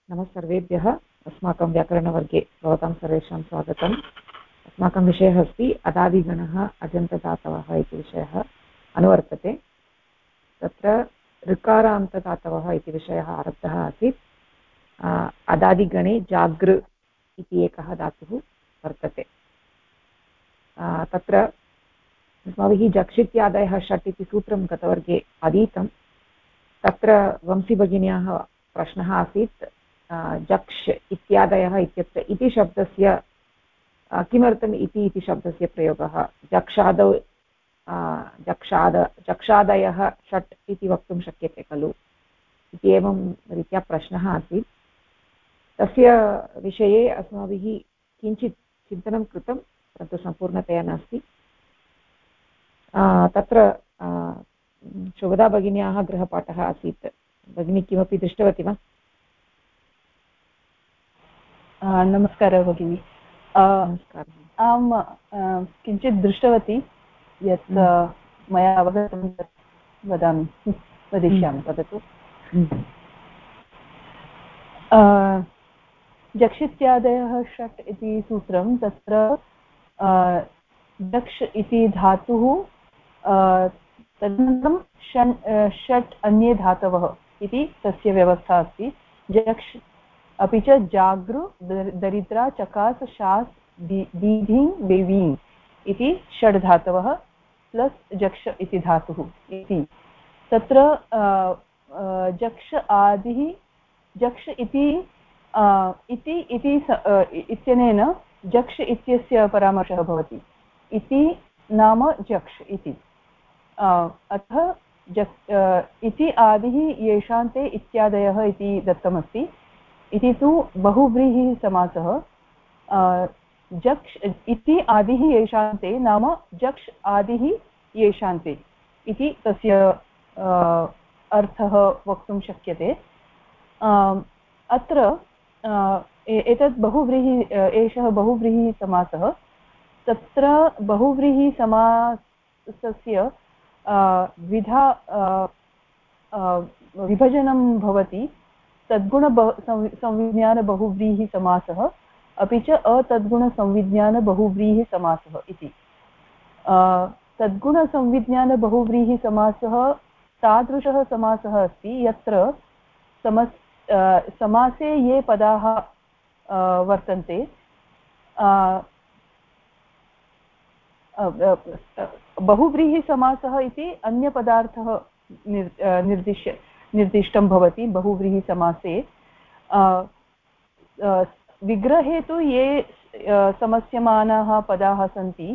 नमः सर्वेभ्यः। अस्माकं व्याकरणवर्गे भवतां सर्वेषां स्वागतम्। अस्माकं विषयः अस्ति अदादिगणः अजन्तदातवः इति विषयः अनुवर्तते। तत्र ऋकारान्तदातवः इति विषयः आरब्धः आसीत्। अदादिगणे जागृ इति एकः धातुः वर्तते। तत्र अस्माभिः जक्षित्यादयः षट् इति सूत्रं गतवर्गे अधीतं। तत्र वंशीभगिन्याः प्रश्नः आसीत्, जक्ष् इत्यादयः इत्यत्र इति शब्दस्य किमर्थम् इति शब्दस्य प्रयोगः जक्षादौ जक्षादयः षट् इति वक्तुं शक्यते खलु इति एवं रीत्या प्रश्नः आसीत्। तस्य विषये अस्माभिः किञ्चित् चिन्तनं कृतं, परन्तु सम्पूर्णतया नास्ति। तत्र शुभदा भगिन्याः गृहपाठः आसीत्। भगिनी किमपि दृष्टवती वा? नमस्कारः भगिनी। अहं किञ्चित् दृष्टवती यत् मया अवगतं तत् वदिष्यामि। वदतु। जक्षित्यादयः षट् इति सूत्रं, तत्र जक्ष इति धातुः, तदनन्तरं षट् अन्ये धातवः इति तस्य व्यवस्था अस्ति। जक्ष अपि च जागृ, दरिद्रा, चकास, शास्, दीधिं, वेवीं इति षड् धातवः प्लस् जक्ष इति धातुः इति। तत्र जक्ष आदिः जक्ष इत्यनेन जक्ष इत्यस्य परामर्शः भवति। इति नाम जक्ष इति। अतः इति आदिः येषान्ते इत्यादयः इति दत्तमस्ति। इति तु बहुव्रीहिः समासः। जक्ष इति आदिः येषान्ते नाम जक्ष आदिः येषान्ते इति तस्य अर्थः वक्तुं शक्यते। अत्र एतत् एषः बहुव्रीहिः समासः। तत्र बहुव्रीहिसमासस्य द्विधा विभजनं भवति। तद्गुणसंविज्ञानबहुव्रीहिसमासः अपि च अतद्गुणसंविज्ञानबहुव्रीहिसमासः इति। तद्गुणसंविज्ञानबहुव्रीहिसमासः तादृशः समासः अस्ति यत्र समासे ये पदाः वर्तन्ते, बहुव्रीहिसमासः इति अन्यपदार्थः निर्दिष्टं भवति बहुव्रीहिसमासे। विग्रहे तु ये समस्यमानाः पदाः सन्ति,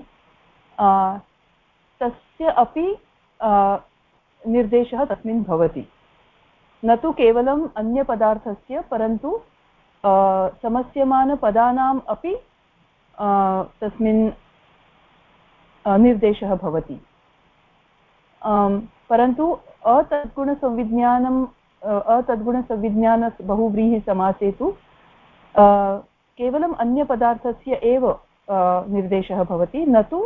तस्य अपि निर्देशः तस्मिन् भवति। न तु केवलम् अन्यपदार्थस्य, परन्तु समस्यमानपदानाम् अपि तस्मिन् निर्देशः भवति। परन्तु अतद्गुणसंविज्ञान बहुव्रीहिसमासे तु केवलम् अन्यपदार्थस्य एव निर्देशः भवति, न तु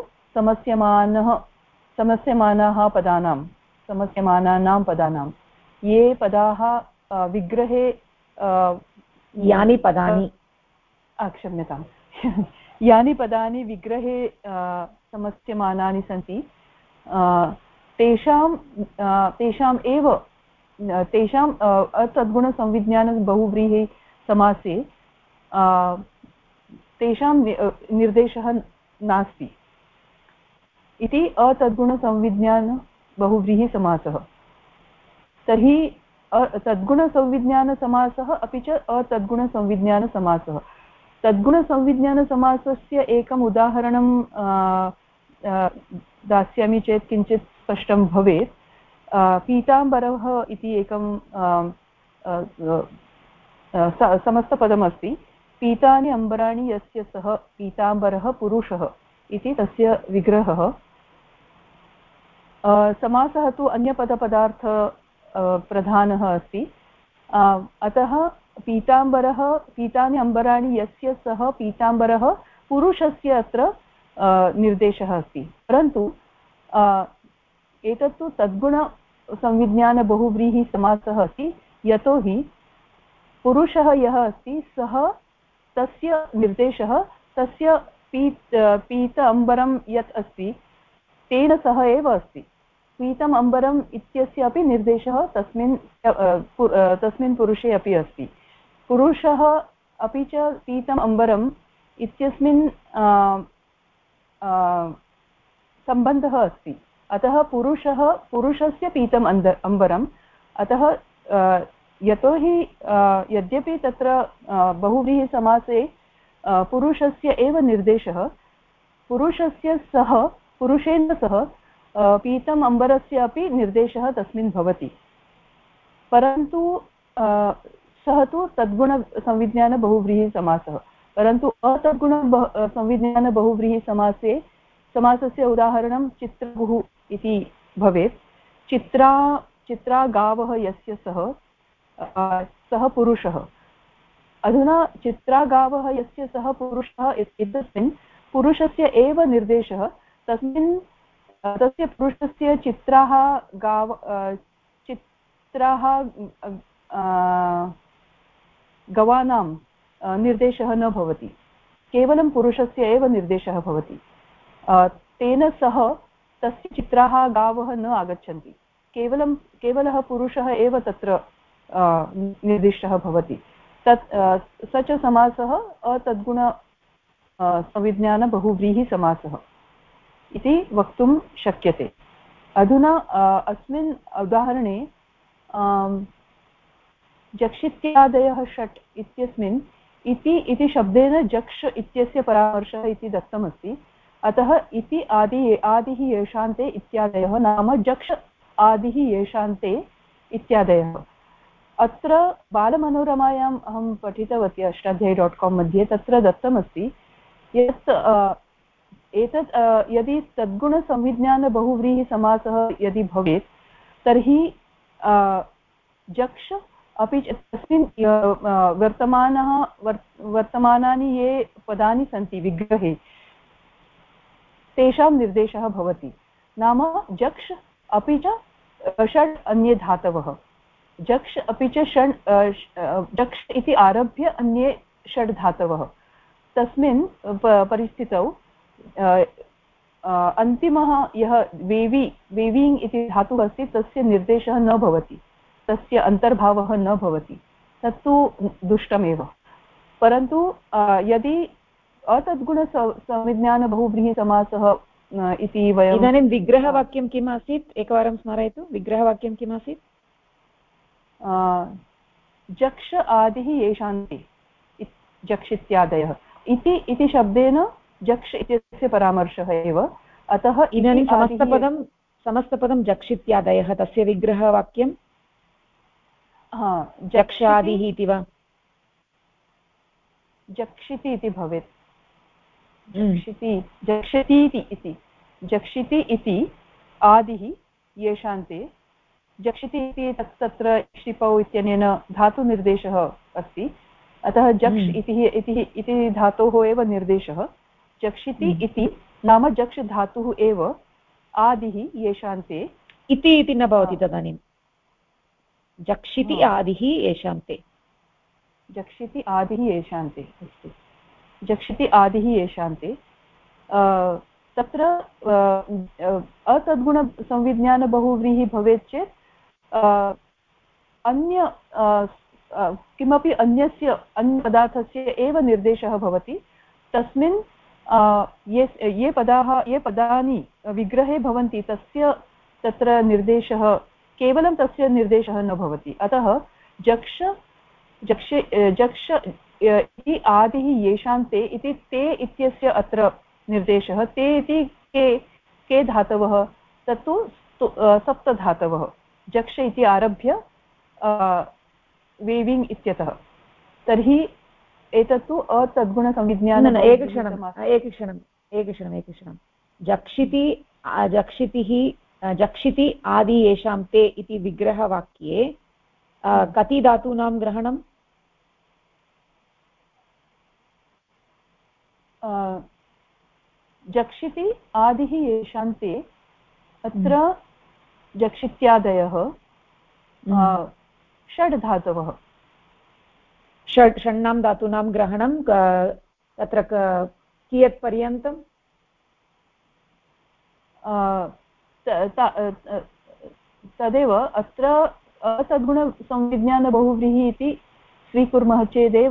समस्यमानानां पदानां। ये पदाः विग्रहे यानि पदानि क्षम्यतां यानि पदानि विग्रहे समस्यमानानि सन्ति, तेषाम् अतद्गुणसंविज्ञान बहुव्रीहिसमासे तेषां निर्देशः नास्ति। इति अतद्गुणसंविज्ञान बहुव्रीहिसमासः। तर्हि तद्गुणसंविज्ञानसमासः अपि च अतद्गुणसंविज्ञानसमासः। तद्गुणसंविज्ञानसमासस्य एकम् उदाहरणं दास्यामि चेत् किञ्चित् स्पष्टं भवेत्। पीताम्बरः इति एकं समस्तपदमस्ति। पीतानि अम्बराणि यस्य सः पीताम्बरः पुरुषः इति तस्य विग्रहः। समासः तु अन्यपदपदार्थ प्रधानः अस्ति। अतः पीतानि अम्बराणि यस्य सः पीताम्बरः पुरुषस्य अत्र निर्देशः अस्ति। परन्तु एतत्तु तद्गुणसंविज्ञानबहुव्रीहिसमासः अस्ति, यतोहि पुरुषः यः अस्ति सः तस्य निर्देशः तस्य पीत अम्बरं यत् अस्ति तेन सह एव अस्ति। पीतम् अम्बरम् इत्यस्य अपि निर्देशः तस्मिन् पुरुषे अपि अस्ति। पुरुषः अपि च पीतम् अम्बरम् इत्यस्मिन् सम्बन्धः अस्ति। अतः पुरुषस्य पीतम् अम्बरम्, अतः यतोहि यद्यपि तत्र बहुव्रीहिसमासे पुरुषस्य एव निर्देशः, पुरुषेण सह पीतम् अम्बरस्य अपि निर्देशः तस्मिन् भवति, परन्तु सः तु तद्गुणसंविज्ञानबहुव्रीहिसमासः। परन्तु अतद्गुणसंविज्ञानबहुव्रीहिसमासे समासस्य उदाहरणं चित्रगुः इति भवेत्। चित्रा गावः यस्य सः पुरुषः। अधुना चित्रा गावः यस्य सः पुरुषः इत्यस्मिन् पुरुषस्य एव निर्देशः तस्य पुरुषस्य चित्राः गवानां निर्देशः न भवति, केवलं पुरुषस्य एव निर्देशः भवति। तेन सह तस्य चित्राः गावः न आगच्छन्ति, केवलः पुरुषः एव तत्र निर्दिष्टः भवति। स च समासः अतद्गुण संविज्ञानबहुव्रीहिसमासः इति वक्तुं शक्यते। अधुना अस्मिन् उदाहरणे जक्षित्यादयः षट् इत्यस्मिन् इति शब्देन जक्ष इत्यस्य परामर्शः इति दत्तमस्ति। अतः इति आदिः येषान्ते इत्यादयः नाम जक्ष आदिः येषान्ते इत्यादयः। अत्र बालमनोरमायाम् अहं पठितवती अष्टाध्यायी.com मध्ये, तत्र दत्तमस्ति यत् एतत् यदि तद्गुणसंविज्ञानबहुव्रीहिसमासः यदि भवेत् तर्हि जक्ष अपि च तस्मिन् वर्तमानानि ये पदानि सन्ति विग्रहे तेषां निर्देशः भवति। नाम जक्ष अपि च षड् अन्ये धातवः, जक्ष अपि च जक्ष इति आरभ्य अन्ये षड् धातवः। तस्मिन् परिस्थितौ अन्तिमः यः वेविङ् इति धातुः अस्ति तस्य निर्देशः न भवति, तस्य अन्तर्भावः न भवति, तत्तु दुष्टमेव। परन्तु यदि अतद्गुणसंविज्ञानबहुव्रीहिसमासः इति वयम् इदानीं विग्रहवाक्यं किम् आसीत्, एकवारं स्मारयतु। विग्रहवाक्यं किम् आसीत्? जक्ष आदिः येषान्ते जक्षित्यादयः इति शब्देन जक्ष इत्यस्य परामर्शः एव। अतः इदानीं समस्तपदं जक्षित्यादयः, तस्य विग्रहवाक्यं जक्षादिः इति वा? जक्षिति इति भवेत्। जक्षिति इति आदिः येषान्ते। जक्षिति इति तत्र क्षिपौ इत्यनेन धातुनिर्देशः अस्ति, अतः जक्ष इति धातोः एव निर्देशः। जक्षिति इति नाम जक्ष धातुः एव आदिः येषान्ते। इति न भवति तदानीं। जक्षिति आदिः येषान्ते। जक्षिति आदिः येषान्ते अस्ति। जक्षिति आदिः येषान्ते। तत्र अतद्गुणसंविज्ञानबहुव्रीहि भवेत् चेत् अन्य किमपि अन्यपदार्थस्य एव निर्देशः भवति। तस्मिन् ये पदानि विग्रहे भवन्ति तस्य तत्र निर्देशः, केवलं तस्य निर्देशः न भवति। अतः जक्ष इति आदिः येषान्ते इति ते इत्यस्य अत्र निर्देशः। ते इति के धातवः? तत्तु सप्तधातवः। जक्ष इति आरभ्य वेविङ् इत्यतः। तर्हि एतत्तु अतद्गुणसंविज्ञान। एकक्षणं। जक्षिति आदि येषां ते इति विग्रहवाक्ये कति धातूनां ग्रहणं? जक्षिति आदिः येषां ते, अत्र जक्षित्यादयः षड् धातवः। षण्णां धातूनां ग्रहणं तत्र कियत् पर्यन्तं तदेव अत्र असद्गुणसंविज्ञानबहुव्रीहि इति स्वीकुर्मः चेदेव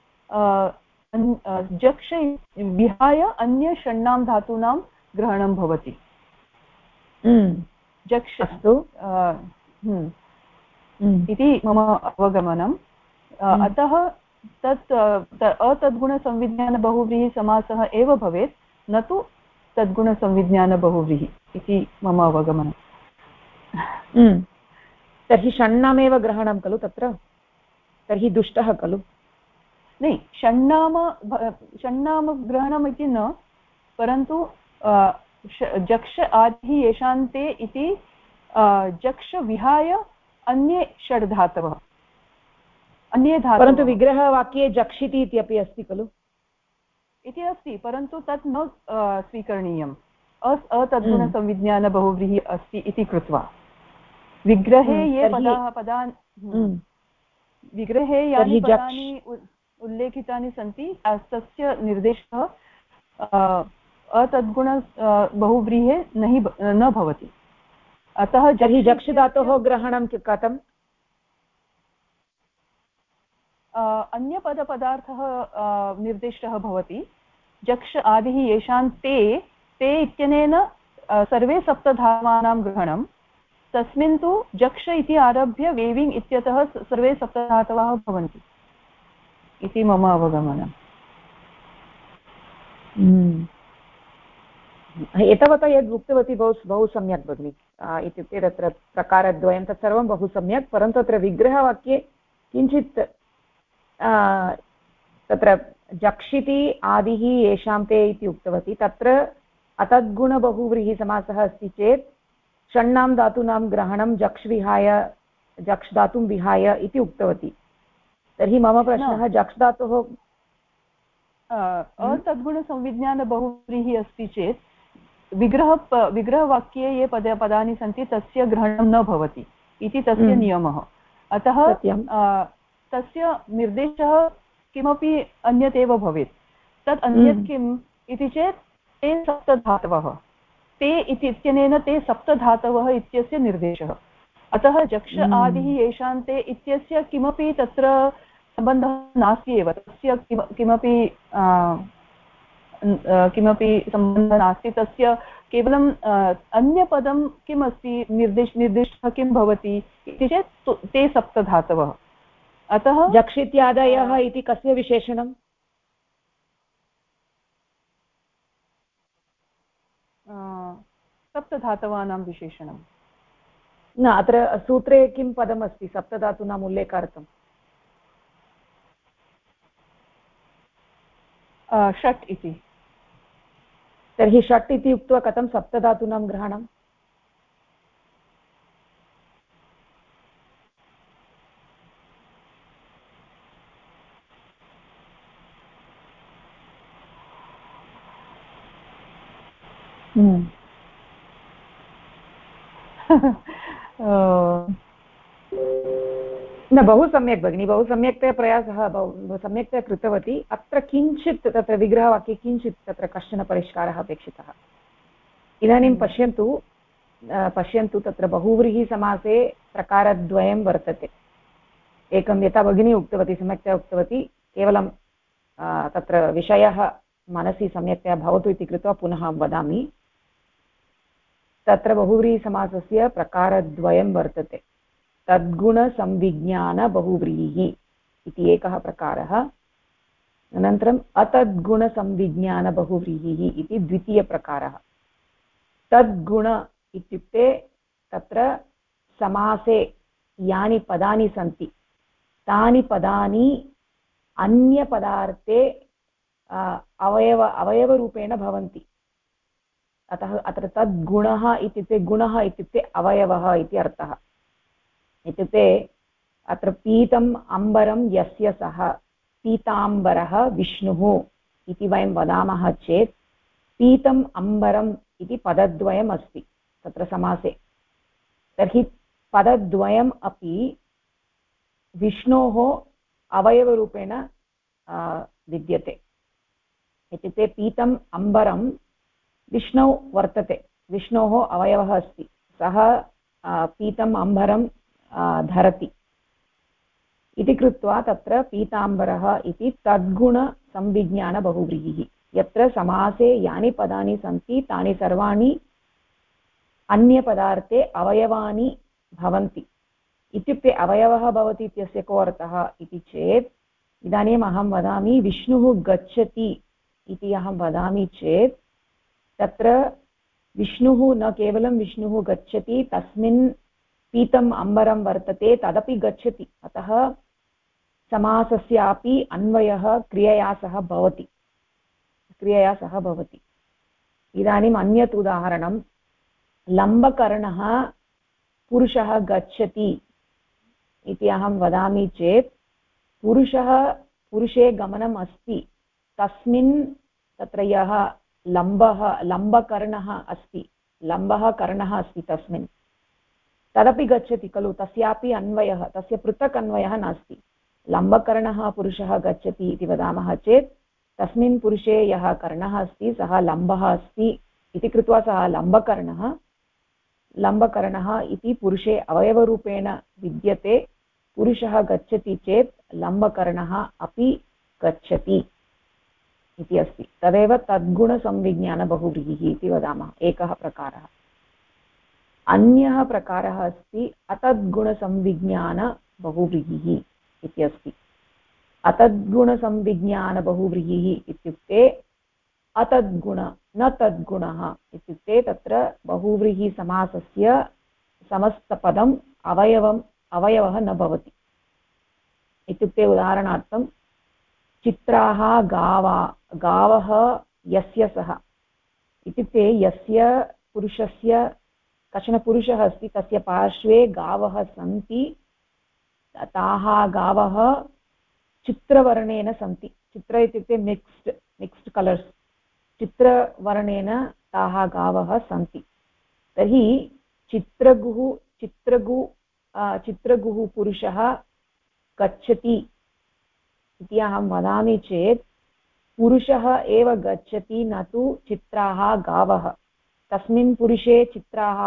जक्ष विहाय अन्य षण्णां धातूनां ग्रहणं भवति। जक्ष अस्तु इति मम अवगमनम्। अतः तत् अतद्गुणसंविज्ञानबहुव्रीहि समासः एव भवेत्, न तु तद्गुणसंविज्ञानबहुव्रीहि इति मम अवगमनम्। तर्हि षण्णामेव ग्रहणं खलु तत्र, तर्हि दुष्टः खलु? नै, षण्णाम ग्रहणम् इति न, परन्तु जक्ष आदिः येषान्ते इति जक्ष विहाय अन्ये षड् धातवः, अन्ये धातवः। परन्तु विग्रहवाक्ये जक्षिति इत्यपि अस्ति खलु? इति अस्ति, परन्तु तत् न स्वीकरणीयम्। अतद्गुणसंविज्ञानबहुव्रीहि अस्ति इति कृत्वा विग्रहे ये पदानि विग्रहे यानि पदानि उल्लेखितानि सन्ति तस्य निर्देशः अतद्गुण बहुव्रीहे न भवति। अतः तर्हि जक्ष धातोः ग्रहणं कथम्? अन्यपदपदार्थः निर्दिष्टः भवति। जक्ष आदिः येषां ते इत्यनेन सर्वे सप्तधातूनां ग्रहणं, तस्मिन् तु जक्ष इति आरभ्य वेविङ् इत्यतः सर्वे सप्तधातवः भवन्ति इति मम अवगमनम्। एतावता यद् उक्तवती बहु सम्यक् भगिनि। इत्युक्ते तत्र प्रकारद्वयं तत्सर्वं बहु सम्यक्, परन्तु अत्र विग्रहवाक्ये किञ्चित् तत्र जक्षिति आदिः येषां ते इति उक्तवती, तत्र अतद्गुणबहुव्रीहि समासः अस्ति चेत् षण्णां धातूनां ग्रहणं जक्ष धातुं विहाय इति उक्तवती। तर्हि मम प्रश्नः, जक्ष धातोः अतद्गुणसंविज्ञानबहुव्रीहि अस्ति चेत् विग्रहवाक्ये ये पदानि सन्ति तस्य ग्रहणं न भवति इति तस्य नियमः। अतः तस्य निर्देशः किमपि अन्यत् एव भवेत्। तत् अन्यत् किम् इति चेत् ते सप्तधातवः, ते इत्यनेन ते सप्तधातवः इत्यस्य निर्देशः। अतः जक्ष आदिः येषां ते इत्यस्य किमपि तत्र सम्बन्धः नास्ति एव, तस्य किमपि सम्बन्धः नास्ति। तस्य केवलम् अन्यपदं किम् अस्ति, निर्दिष्टः किं भवति इति चेत् ते सप्तधातवः। अतः जक्षित्यादयः इति कस्य विशेषणं? सप्तधातवानां विशेषणं। न, अत्र सूत्रे किं पदमस्ति सप्तधातूनाम् उल्लेखार्थं? षट् इति। तर्हि षट् इति उक्त्वा कथं सप्तधातूनां ग्रहणम्? न, बहु सम्यक् भगिनि, बहु सम्यक्तया प्रयासः बहु सम्यक्तया कृतवती। अत्र किञ्चित् तत्र विग्रहवाक्ये किञ्चित् तत्र कश्चन परिष्कारः अपेक्षितः। इदानीं पश्यन्तु तत्र बहुव्रीहिसमासे प्रकारद्वयं वर्तते। एकं यथा भगिनी उक्तवती, सम्यक्तया उक्तवती, केवलं तत्र विषयः मनसि सम्यक्तया भवतु इति कृत्वा पुनः वदामि। तत्र बहुव्रीहिसमासस्य प्रकारद्वयं वर्तते। तद्गुणसंविज्ञानबहुव्रीहि इति एकः प्रकारः, अनन्तरम् अतद्गुणसंविज्ञानबहुव्रीहिः इति द्वितीयप्रकारः। तद्गुण इत्युक्ते तत्र समासे यानि पदानि सन्ति तानि पदानि अन्यपदार्थे अवयवरूपेण भवन्ति। अतः अत्र तद्गुणः इत्युक्ते गुणः इत्युक्ते अवयवः इति अर्थः। इत्युक्ते अत्र पीतम् अम्बरं यस्य सः, पीताम्बरः विष्णुः इति वयं वदामः चेत् पीतम् अम्बरम् इति पदद्वयम् अस्ति तत्र समासे। तर्हि पदद्वयम् अपि विष्णोः अवयवरूपेण विद्यते। इत्युक्ते पीतम् अम्बरं विष्णौ वर्तते, विष्णोः अवयवः अस्ति, सः पीतम् अम्बरं धरति इति कृत्वा तत्र पीताम्बरः इति तद्गुणसंविज्ञानबहुव्रीहिः। यत्र समासे यानि पदानि सन्ति तानि सर्वाणि अन्यपदार्थे अवयवानि भवन्ति। इत्युक्ते अवयवः भवति इत्यस्य को अर्थः इति चेत् इदानीम् अहं वदामि विष्णुः गच्छति इति अहं वदामि चेत् तत्र विष्णुः न केवलं विष्णुः गच्छति, तस्मिन् पीतम् अम्बरं वर्तते तदपि गच्छति। अतः समासस्यापि अन्वयः क्रियया सह भवति। इदानीम् अन्यत् उदाहरणं, लम्बकर्णः पुरुषः गच्छति इति अहं वदामि चेत् पुरुषे गमनम् अस्ति, तस्मिन् तत्र यः लम्बकर्णः अस्ति तस्मिन् तदपि गच्छति खलु, तस्यापि अन्वयः, तस्य पृथक् अन्वयः नास्ति। लम्बकर्णः पुरुषः गच्छति इति वदामः चेत् तस्मिन् पुरुषे यः कर्णः अस्ति सः लम्बः अस्ति इति कृत्वा सः लम्बकर्णः इति पुरुषे अवयवरूपेण विद्यते। पुरुषः गच्छति चेत् लम्बकर्णः अपि गच्छति इति अस्ति। तदेव तद्गुणसंविज्ञानबहुव्रीहिः इति वदामः, एकः प्रकारः। अन्यः प्रकारः अस्ति अतद्गुणसंविज्ञानबहुव्रीहिः इति अस्ति। अतद्गुणसंविज्ञानबहुव्रीहिः इत्युक्ते अतद्गुण न तद्गुणः इत्युक्ते तत्र बहुव्रीहिसमासस्य समस्तपदम् अवयवः न भवति। इत्युक्ते उदाहरणार्थं चित्राः गावः यस्य सः इत्युक्ते यस्य पुरुषस्य कश्चन पुरुषः अस्ति तस्य पार्श्वे गावः सन्ति, ताः गावः चित्रवर्णेन सन्ति। चित्र इत्युक्ते मिक्स्ड् कलर्स्, चित्रवर्णेन ताः गावः सन्ति। तर्हि चित्रगुः पुरुषः गच्छति इति अहं वदामि चेत् पुरुषः एव गच्छति, न तु चित्राः गावः। तस्मिन् पुरुषे चित्राः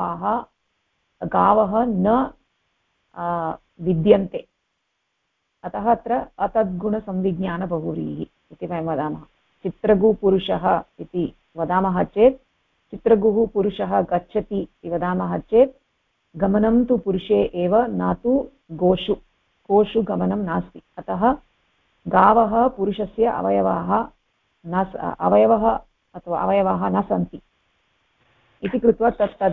गावः न विद्यन्ते। अतः अत्र अतद्गुणसंविज्ञानबहुव्रीहिः इति वयं वदामः। चित्रगुपुरुषः इति वदामः चेत्, चित्रगुः पुरुषः गच्छति इति वदामः चेत् गमनं तु पुरुषे एव, न तु गोषु गमनं नास्ति। अतः गावः पुरुषस्य अवयवाः न सन्ति इति कृत्वा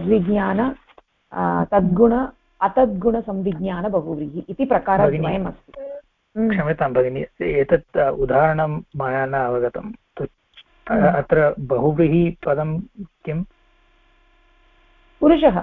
तद्गुण अतद्गुणसंविज्ञानबहुव्रीहिः इति प्रकारद्वयम् अस्ति। क्षम्यतां भगिनि, एतत् उदाहरणं मया न अवगतम्। अत्र बहुव्रीहि पदं किम्? पुरुषः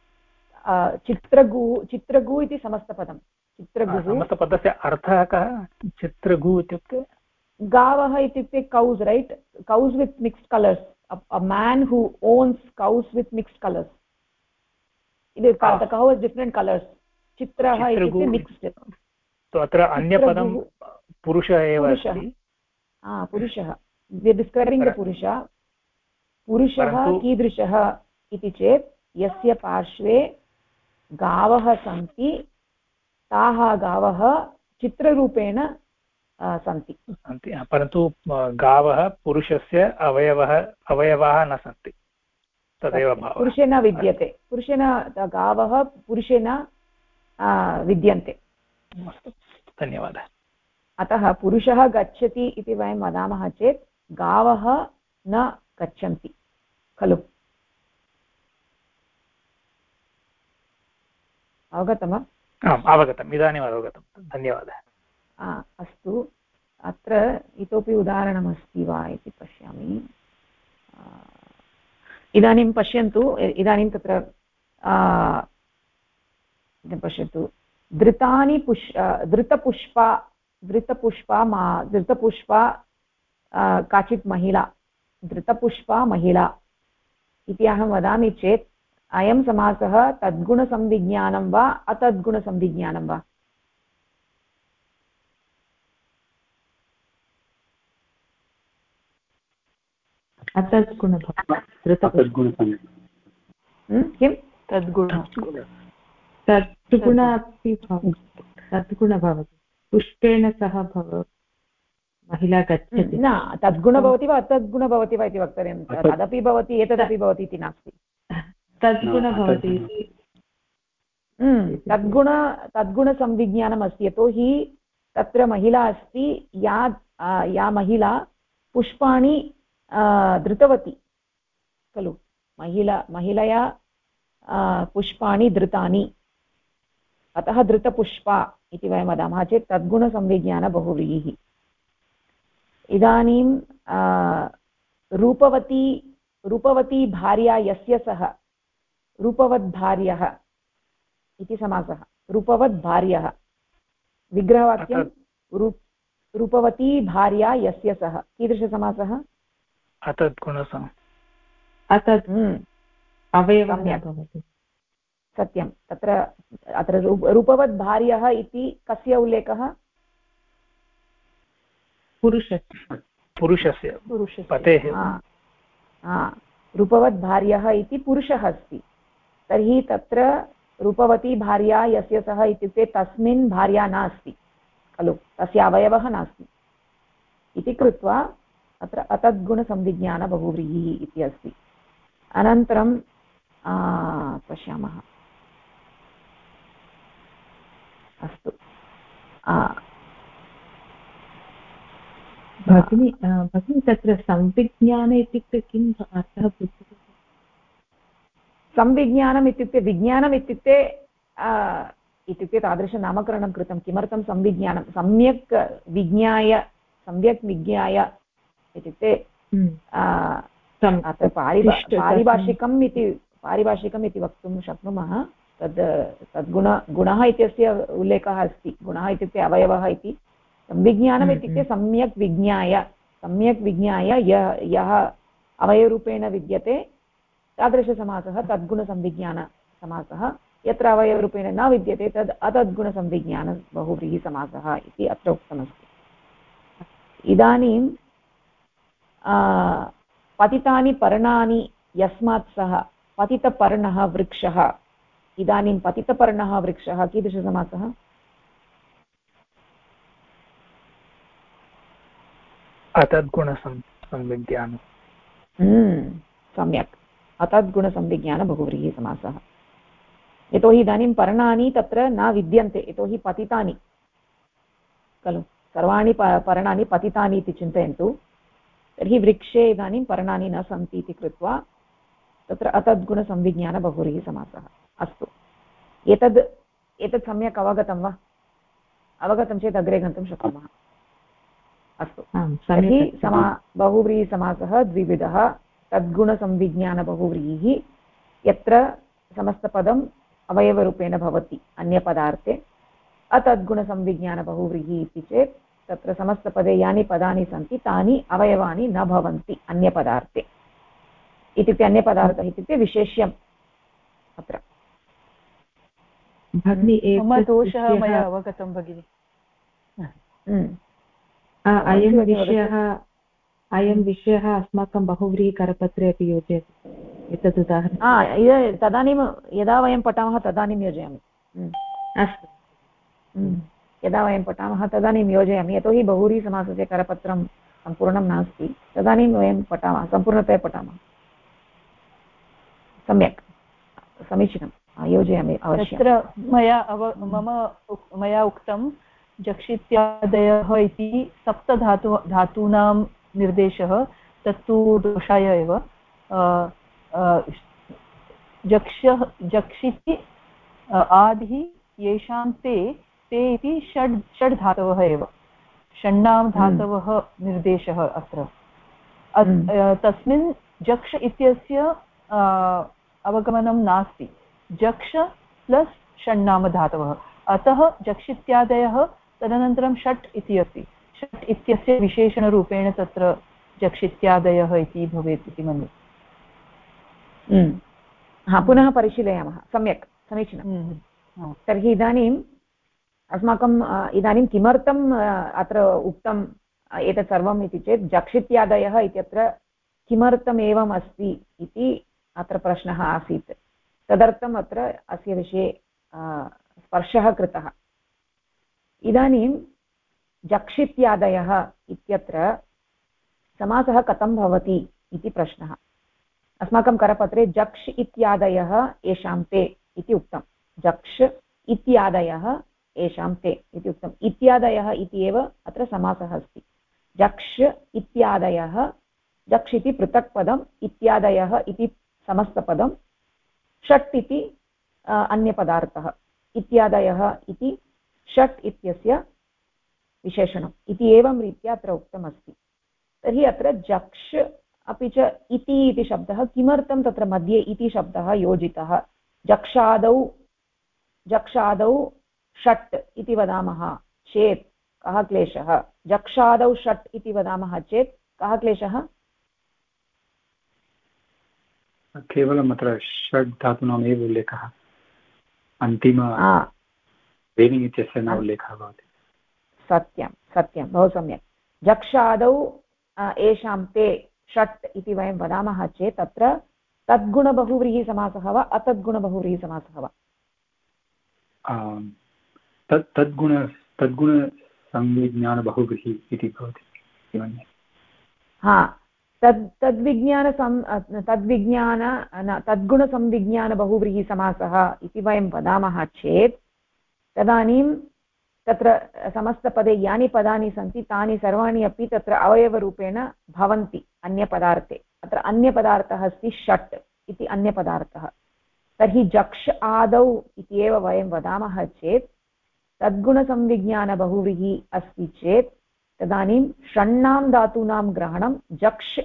चित्रगु इति समस्तपदं। समस्तपदस्य अर्थः कः? चित्रगु इत्युक्ते गावः इत्युक्ते cows, right? Cows with mixed colours, a man who owns cows with mixed colors. The cow has different colors. चित्रः इत्युक्ते मिक्स्ड्। तो अत्र अन्यपदं पुरुषः एव अस्ति। पुरुषः, we are describing the पुरुषः कीदृशः इति चेत् यस्य पार्श्वे गावः सन्ति, ताः गावः चित्ररूपेण सन्ति। परन्तु गावः पुरुषस्य अवयवाः न सन्ति, तदेव भावः। पुरुषेण विद्यते, गावः पुरुषेण विद्यन्ते। अस्तु, धन्यवादः। अतः पुरुषः गच्छति इति वयं वदामः चेत् गावः न गच्छन्ति खलु। अवगतं वा? आम्, अवगतम्, इदानीम् अवगतं, धन्यवादः। अस्तु, अत्र इतोपि उदाहरणमस्ति वा इति पश्यामि। इदानीं पश्यन्तु, इदानीं तत्र पश्यतु, धृतपुष्पा काचित् महिला, धृतपुष्पा महिला इति अहं वदामि चेत् अयं समासः तद्गुणसंविज्ञानं वा अतद्गुणसंविज्ञानं वा? किं तद्गुण अपि तद्गुण भवति पुष्पेण सह महिला गच्छति न तद्गुण भवति वा अतद्गुण भवति वा इति वक्तव्यं तदपि भवति एतदपि भवति इति नास्ति तद्गुण भवति तद्गुणसंविज्ञानम् अस्ति यतोहि तत्र महिला अस्ति या महिला पुष्पाणि धृतवती खलु महिलया पुष्पाणि धृतानि अतः धृतपुष्पा इति वयं वदामः चेत् तद्गुणसंविज्ञान बहुव्रीहिः इदानीं रूपवती भार्या यस्य सः रूपवद्भार्यः इति समासः रूपवद्भार्यः विग्रहवाक्यं रूपवती भार्या यस्य सः कीदृशसमासः अवयवः भवति सत्यं अत्र रूपवद्भार्यः इति कस्य उल्लेखः पुरुषस्य पतेः रूपवद्भार्यः इति पुरुषः अस्ति तर्हि तत्र रूपवती भार्या यस्य सः इत्युक्ते तस्मिन् भार्या नास्ति खलु तस्य अवयवः नास्ति इति कृत्वा अत्र अतद्गुणसंविज्ञान बहुव्रीहिः इति अस्ति अनन्तरं पश्यामः अस्तु भगिनी तत्र संविज्ञान इत्युक्ते किम् अर्थः पृच्छति संविज्ञानम् इत्युक्ते विज्ञानम् इत्युक्ते तादृशनामकरणं कृतं किमर्थं संविज्ञानं सम्यक् विज्ञाय इत्युक्ते अत्र पारिभाषिकम् इति वक्तुं शक्नुमः तद्गुणः इत्यस्य उल्लेखः अस्ति गुणः इत्युक्ते अवयवः इति संविज्ञानम् इत्युक्ते सम्यक् विज्ञाय यः अवयवरूपेण विद्यते तादृशसमासः तद्गुणसंविज्ञानसमासः यत्र अवयवरूपेण न विद्यते तद् अतद्गुणसंविज्ञान बहुव्रीहिसमासः इति अत्र उक्तमस्ति इदानीं पतितानि पर्णानि यस्मात् सः पतितपर्णः वृक्षः इदानीं पतितपर्णः वृक्षः कीदृशसमासः अतद्गुणसंविज्ञानं सम्यक् अतद्गुणसंविज्ञान बहुव्रीहिसमासः यतोहि इदानीं पर्णानि तत्र न विद्यन्ते यतोहि पतितानि खलु सर्वाणि पर्णानि पतितानि इति चिन्तयन्तु तर्हि वृक्षे इदानीं पर्णानि न सन्ति इति कृत्वा तत्र अतद्गुणसंविज्ञान बहुव्रीहिसमासः अस्तु एतत् सम्यक् अवगतं वा अवगतं चेत् अग्रे गन्तुं शक्नुमः अस्तु तर्हि बहुव्रीहिसमासः द्विविधः तद्गुणसंविज्ञान बहुव्रीहिः यत्र समस्तपदम् अवयवरूपेण भवति अन्यपदार्थे अतद्गुणसंविज्ञान बहुव्रीहिः इति चेत् तत्र समस्तपदे यानि पदानि सन्ति तानि अवयवानि न भवन्ति अन्यपदार्थे इत्युक्ते अन्यपदार्थः इत्युक्ते विशेष्यम् अत्र मम दोषः मया अवगतं भगिनि अयं विषयः अस्माकं बहुव्रीहिकरपत्रे अपि योजयति एतत् उदाहरणं तदानीं यदा वयं पठामः तदानीं योजयामि अस्तु यदा वयं पठामः तदानीं योजयामि यतोहि बहुव्रीहिसमासस्य करपत्रं सम्पूर्णं नास्ति तदानीं वयं पठामः सम्पूर्णतया पठामः सम्यक् समीचीनं योजयामि अवश्यं तत्र मया उक्तं जक्षित्यादयः इति धातूनां निर्देशः तत्तु दोषाय एव जक्षिति आदिः येषां ते इति षड् धातवः एव षण्णां धातवः निर्देशः अत्र तस्मिन् जक्ष इत्यस्य अवगमनं नास्ति जक्ष प्लस् षण्णामधातवः अतः जक्षित्यादयः तदनन्तरं षट् इति अस्ति षट् इत्यस्य विशेषणरूपेण तत्र जक्षित्यादयः इति भवेत् इति मन्ये पुनः परिशीलयामः सम्यक् समीचीनं तर्हि इदानीम् अस्माकम् इदानीं किमर्थम् अत्र उक्तम् एतत् सर्वम् इति चेत् जक्षित्यादयः इत्यत्र किमर्थम् एवम् अस्ति इति अत्र प्रश्नः आसीत्। तदर्थम् अत्र अस्य विषये स्पर्शः कृतः। इदानीं जक्षित्यादयः इत्यत्र समासः कथं भवति इति प्रश्नः। अस्माकं करपत्रे जक्ष् इत्यादयः येषां ते इति उक्तं। जक्ष् इत्यादयः येषां ते इति उक्तम्। इत्यादयः इति एव अत्र समासः अस्ति। जक्ष् इत्यादयः, जक्ष् इति पृथक् पदम्, इत्यादयः इति समस्तपदं, षट् इति अन्यपदार्थः। इत्यादयः इति षट् इत्यस्य विशेषणम् इति एवं रीत्या अत्र उक्तमस्ति। तर्हि अत्र जक्ष् अपि च इति शब्दः किमर्थं तत्र मध्ये इति शब्दः योजितः? जक्षादौ षट् इति वदामः चेत् कः क्लेशः? जक्षादौ षट् इति वदामः चेत् कः क्लेशः? केवलम् अत्र षड् धातूनामेव उल्लेखः, अन्तिम वेनिङ् इत्यस्य न उल्लेखः भवति। सत्यं सत्यं, बहु सम्यक्। जक्षादौ येषां ते षट् इति वयं वदामः चेत् तत्र तद्गुणबहुव्रीहिसमासः वा अतद्गुणबहुव्रीहिसमासः वा? तद्गुणसंविज्ञानबहुव्रीहि इति भवति। हा, तद्गुणसंविज्ञानबहुव्रीहिसमासः इति वयं वदामः चेत् तदानीं तत्र समस्तपदे यानि पदानि सन्ति तानि सर्वाणि अपि तत्र अवयवरूपेण भवन्ति अन्यपदार्थे। अत्र अन्यपदार्थः अस्ति षट् इति अन्यपदार्थः। तर्हि जक्ष् आदौ इति एव वयं वदामः चेत् तद्गुणसंविज्ञानबहुव्रीहि अस्ति चेत् तदानीं षण्णां धातूनां ग्रहणं जक्ष्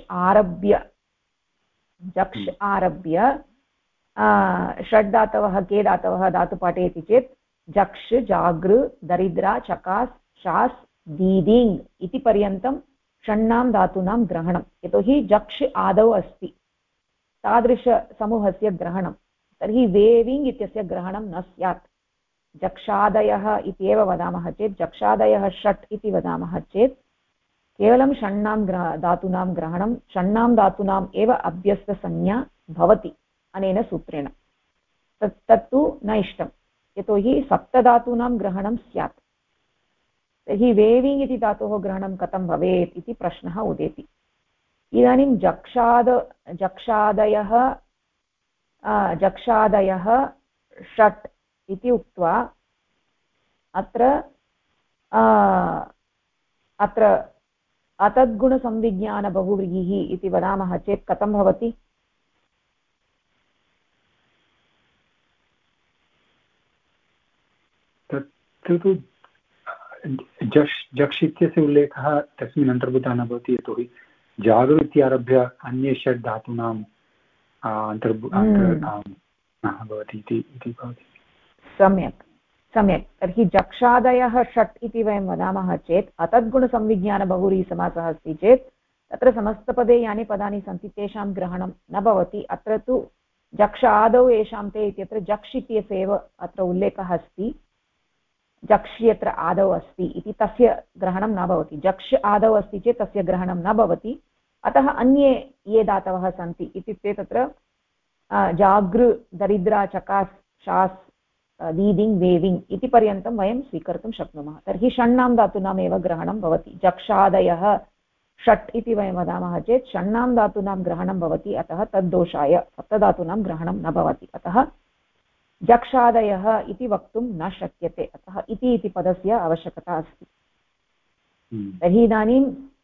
आरभ्य षड् धातवः के धातवः धातुपाठे इति चेत् जक्ष्, जागृ, दरिद्रा, चकास्, शास्, दीदिङ् इति पर्यन्तं षण्णां धातूनां ग्रहणं। यतोहि जक्ष् आदौ अस्ति तादृशसमूहस्य ग्रहणं। तर्हि वेविङ् इत्यस्य ग्रहणं न स्यात्। जक्षादयः इति एव वदामः चेत्, जक्षादयः षट् इति वदामः चेत् केवलं षण्णां धातूनां ग्रहणं, षण्णां धातूनाम् एव अभ्यस्तसंज्ञा भवति अनेन सूत्रेण। तत्तु न इष्टं, यतोहि सप्तधातूनां ग्रहणं स्यात्। तर्हि वेविङ् इति धातोः ग्रहणं कथं भवेत् इति प्रश्नः उदेति। इदानीं जक्षादयः षट् इति उक्त्वा अत्र अतद्गुणसंविज्ञानबहुव्रीहिः इति वदामः चेत् कथं भवति? तत्तु जक्ष् इत्यस्य उल्लेखः तस्मिन् अन्तर्भूतः न भवति, यतोहि जागृ इत्यारभ्य अन्ये षड् धातूनां भवति इति भवति। सम्यक् सम्यक्। तर्हि जक्षादयः षट् इति वयं वदामः चेत् अतद्गुणसंविज्ञानबहुव्रीहिसमासः अस्ति चेत् तत्र समस्तपदे यानि पदानि सन्ति तेषां ग्रहणं न भवति। अत्र तु जक्ष आदौ येषां ते इत्यत्र जक्ष् इत्यस्य एव अत्र उल्लेखः अस्ति। जक्ष् यत्र आदौ अस्ति इति तस्य ग्रहणं न भवति। जक्ष् आदौ अस्ति चेत् तस्य ग्रहणं न भवति। अतः अन्ये ये धातवः सन्ति इत्युक्ते तत्र जागृ, दरिद्रा, चकास्, शास्, दीदिङ्, वेविङ् इति पर्यन्तं वयं स्वीकर्तुं शक्नुमः। तर्हि षण्णां धातूनामेव ग्रहणं भवति। जक्षादयः षट् इति वयं वदामः चेत् षण्णां धातूनां ग्रहणं भवति। अतः तद्दोषाय सप्तधातूनां ग्रहणं न भवति। अतः जक्षादयः इति वक्तुं न शक्यते। अतः इति पदस्य आवश्यकता अस्ति। तर्हि इदानीं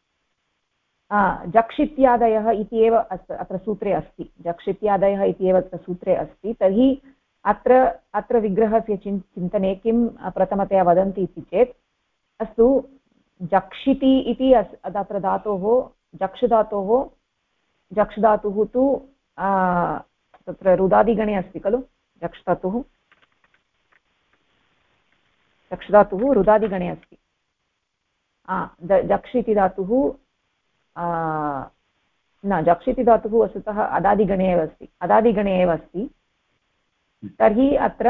जक्षित्यादयः इति एव अत्र सूत्रे अस्ति। जक्षित्यादयः इति एव अत्र सूत्रे अस्ति। तर्हि अत्र विग्रहस्य चिन्तने किं प्रथमतया वदन्ति इति चेत्, अस्तु जक्षिति इति अत्र धातोः जक्ष् धातुः तु तत्र रुदादिगणे अस्ति खलु। जक्ष् धातुः रुदादिगणे अस्ति। जक्ष् इति धातुः न, जक्ष् इति धातुः वस्तुतः अदादिगणे एव अस्ति। तर्हि अत्र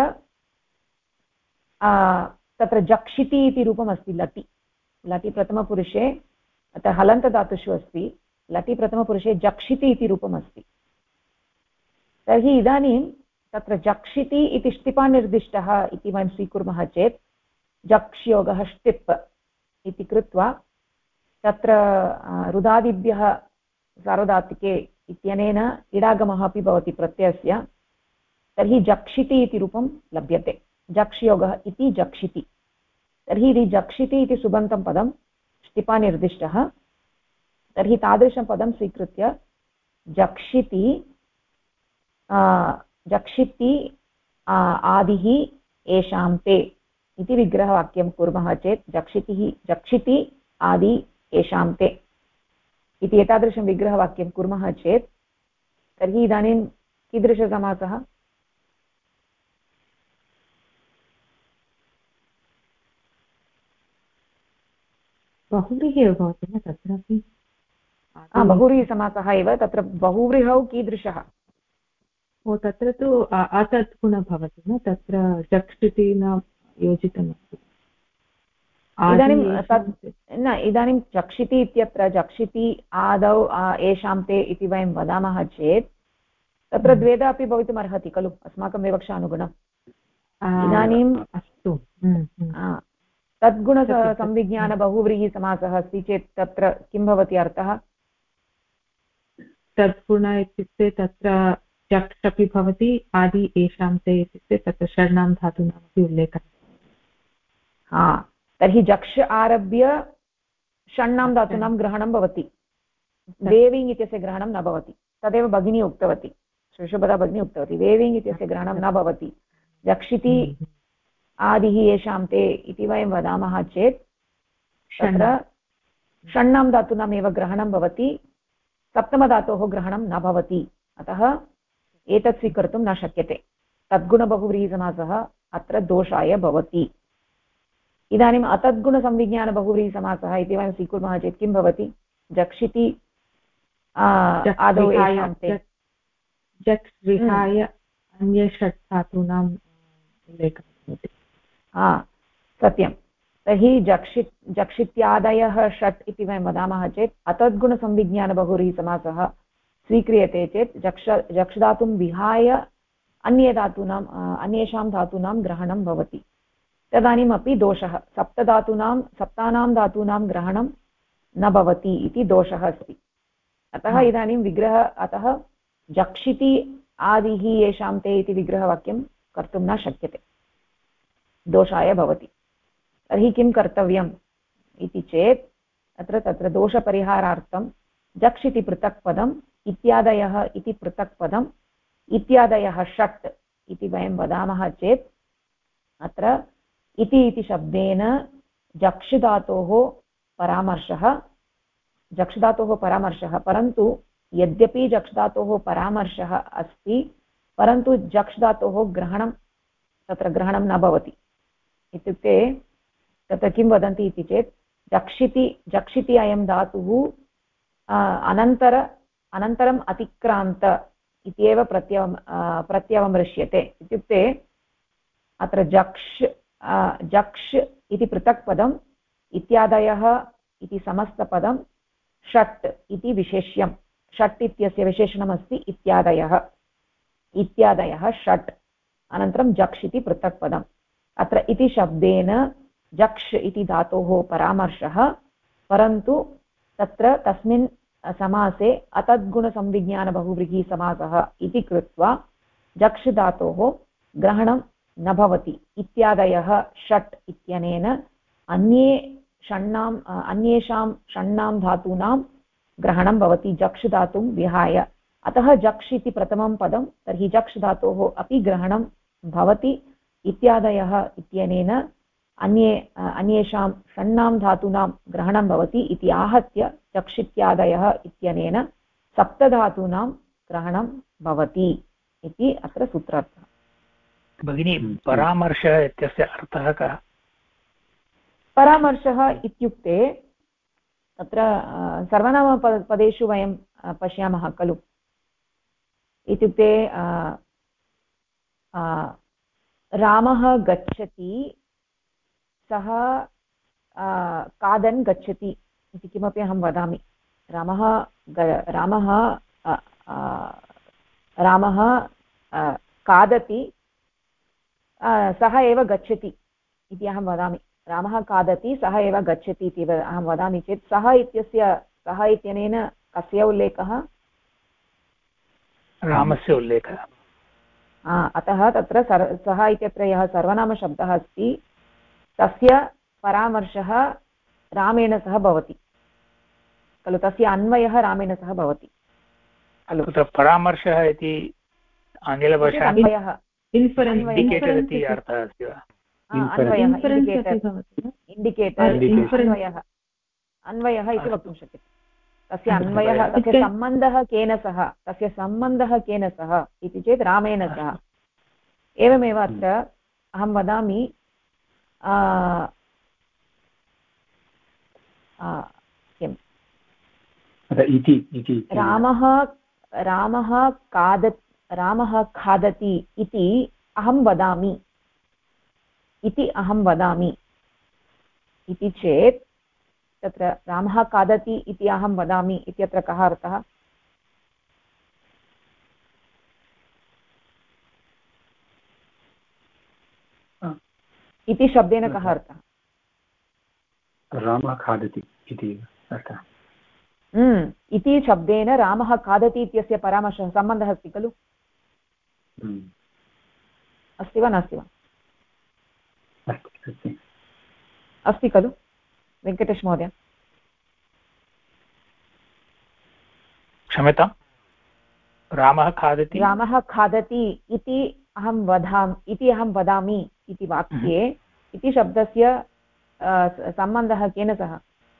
तत्र जक्षिति इति रूपम् अस्ति। लटि प्रथमपुरुषे अत्र हलन्तधातुषु अस्ति। लटि प्रथमपुरुषे जक्षिति इति रूपमस्ति। तर्हि इदानीं तत्र जक्षिति इति ष्टिपानिर्दिष्टः इति वयं स्वीकुर्मः चेत् जक्ष्योगः ष्टिप् इति कृत्वा तत्र रुदादिभ्यः सार्वधातुके इत्यनेन इडागमः अपि भवति प्रत्ययस्य। तर्हि जक्षिति इति रूपं लभ्यते, जक्ष्योगः इति जक्षिति। तर्हि यदि जक्षिति इति सुबन्तं पदं ष्टिपानिर्दिष्टः, तर्हि तादृशं पदं स्वीकृत्य जक्षिति जक्षिति आदिः येषां ते इति विग्रहवाक्यं कुर्मः चेत् जक्षिति आदि येषां ते इति एतादृशं विग्रहवाक्यं कुर्मः चेत् तर्हि इदानीं कीदृशसमासः? बहुव्रीहि एव भवति न तत्रापि? बहुव्रीहिसमासः एव। तत्र बहुव्रीहौ कीदृशः? तत्र तु अतत् गुण भवति न, तत्र जक्षिति न योजितमस्ति। इदानीं जक्षिति इत्यत्र जक्षिति आदौ येषां ते इति वयं वदामः चेत् तत्र द्वेधा अपि भवितुम् अर्हति खलु अस्माकं विवक्षानुगुणम्। इदानीम् अस्तु, तद्गुणसंविज्ञान बहुव्रीहिसमासः अस्ति चेत् तत्र किं भवति अर्थः? तद्गुण इत्युक्ते तत्र जक्ष् अपि भवति, आदि येषां ते इत्युक्ते तत्र षण्णां धातूनामपि उल्लेखः। तर्हि जक्ष् आरभ्य षण्णां धातूनां ग्रहणं भवति, वेविङ् इत्यस्य ग्रहणं न भवति। तदेव भगिनी उक्तवती, सुषुभदा भगिनी उक्तवती, वेविङ् इत्यस्य ग्रहणं न भवति। जक्षिति आदिः येषां ते इति वयं वदामः चेत् तत्र षण्णां धातूनामेव ग्रहणं भवति, सप्तमधातोः ग्रहणं न भवति। अतः एतत् स्वीकर्तुं न शक्यते। तद्गुणबहुव्रीहिसमासः अत्र दोषाय भवति। इदानीम् अतद्गुणसंविज्ञानबहुव्रीहिसमासः इति वयं स्वीकुर्मः चेत् किं भवति? जक्षिति आदौ येषां ते, जक् विहाय अन्ये षट् धातूनाम् उल्लेखः भवति। सत्यं। तर्हि जक्षित्यादयः षट् इति वयं वदामः चेत् अतद्गुणसंविज्ञानबहुव्रीहिसमासः स्वीक्रियते चेत् जक्षधातुं विहाय अन्येषां धातूनां ग्रहणं भवति। तदानीमपि दोषः, सप्तानां धातूनां ग्रहणं न भवति इति दोषः अस्ति। अतः इदानीं अतः जक्षिति आदिः येषां ते इति विग्रहवाक्यं कर्तुं न शक्यते, दोषाय भवति। तर्हि किं कर्तव्यम् इति चेत् तत्र दोषपरिहारार्थं जक्षिति पृथक् पदम्, इत्यादयः इति पृथक् पदम्, इत्यादयः षट् इति वयं वदामः चेत् अत्र इति शब्देन जक्षधातोः परामर्शः, परन्तु यद्यपि जक्षधातोः परामर्शः अस्ति परन्तु जक्षधातोः तत्र ग्रहणं न भवति। इत्युक्ते तत्र किं वदन्ति इति चेत् जक्षिति अयं धातुः अनन्तरम् अतिक्रान्त इत्येव प्रत्यवमृश्यते। इत्युक्ते अत्र जक्ष् इति पृथक् पदम्, इत्यादयः इति समस्तपदं, षट् इति विशेष्यं, षट् इत्यस्य विशेषणमस्ति इत्यादयः षट्, अनन्तरं जक्ष् इति पृथक् पदम्। अत्र इति शब्देन जक्ष् इति धातोः परामर्शः, परन्तु तत्र तस्मिन् समासे अतद्गुणसंविज्ञानबहुव्रीहिसमासः इति कृत्वा जक्ष् धातोः ग्रहणं न भवति। इत्यादयः षट् इत्यनेन अन्येषां षण्णां धातूनां ग्रहणं भवति जक्ष् धातुं विहाय। अतः जक्ष् इति प्रथमं पदं, तर्हि जक्ष् धातोः अपि ग्रहणं भवति। इत्यादयः इत्यनेन अन्येषां षण्णां धातूनां ग्रहणं भवति इति आहत्य जक्षित्यादयः इत्यनेन सप्तधातूनां ग्रहणं भवति इति अत्र सूत्रार्थः। भगिनी, परामर्श इत्यस्य अर्थः कः? परामर्शः इत्युक्ते तत्र सर्वनामपदेषु वयं पश्यामः खलु। इत्युक्ते रामः गच्छति, सः खादन् गच्छति इति किमपि अहं वदामि। रामः खादति, सः एव गच्छति इति अहं वदामि। रामः खादति, सः एव गच्छति इति अहं वदामि चेत् सः इत्यनेन कस्य उल्लेखः? रामस्य उल्लेखः। अतः तत्र सः इत्यत्र यः सर्वनामशब्दः अस्ति तस्य परामर्शः रामेण सह भवति खलु, तस्य अन्वयः रामेण सह भवति खलु। तत्र परामर्शः इति आङ्ग्लभाषायाम् अन्वयः इण्डिकेटर् इति अर्थः अस्ति वा? अन्वयः इति वक्तुं शक्यते। तस्य अन्वयः, तस्य सम्बन्धः केन सह इति चेत् रामेण सह। एवमेव अत्र अहं वदामि किम्, रामः खादति इति अहं वदामि इति चेत् तत्र रामः खादति इति अहं वदामि इत्यत्र कः अर्थः? इति शब्देन कः अर्थः? रामः खादति इति अर्थः। इति शब्देन रामः खादति इत्यस्य परामर्शः सम्बन्धः अस्ति खलु। अस्ति वा नास्ति वा? अस्ति खलु वेङ्कटेश महोदय? क्षम्यतां, रामः खादति इति अहं वदामि इति वाक्ये इति शब्दस्य सम्बन्धः केन सह?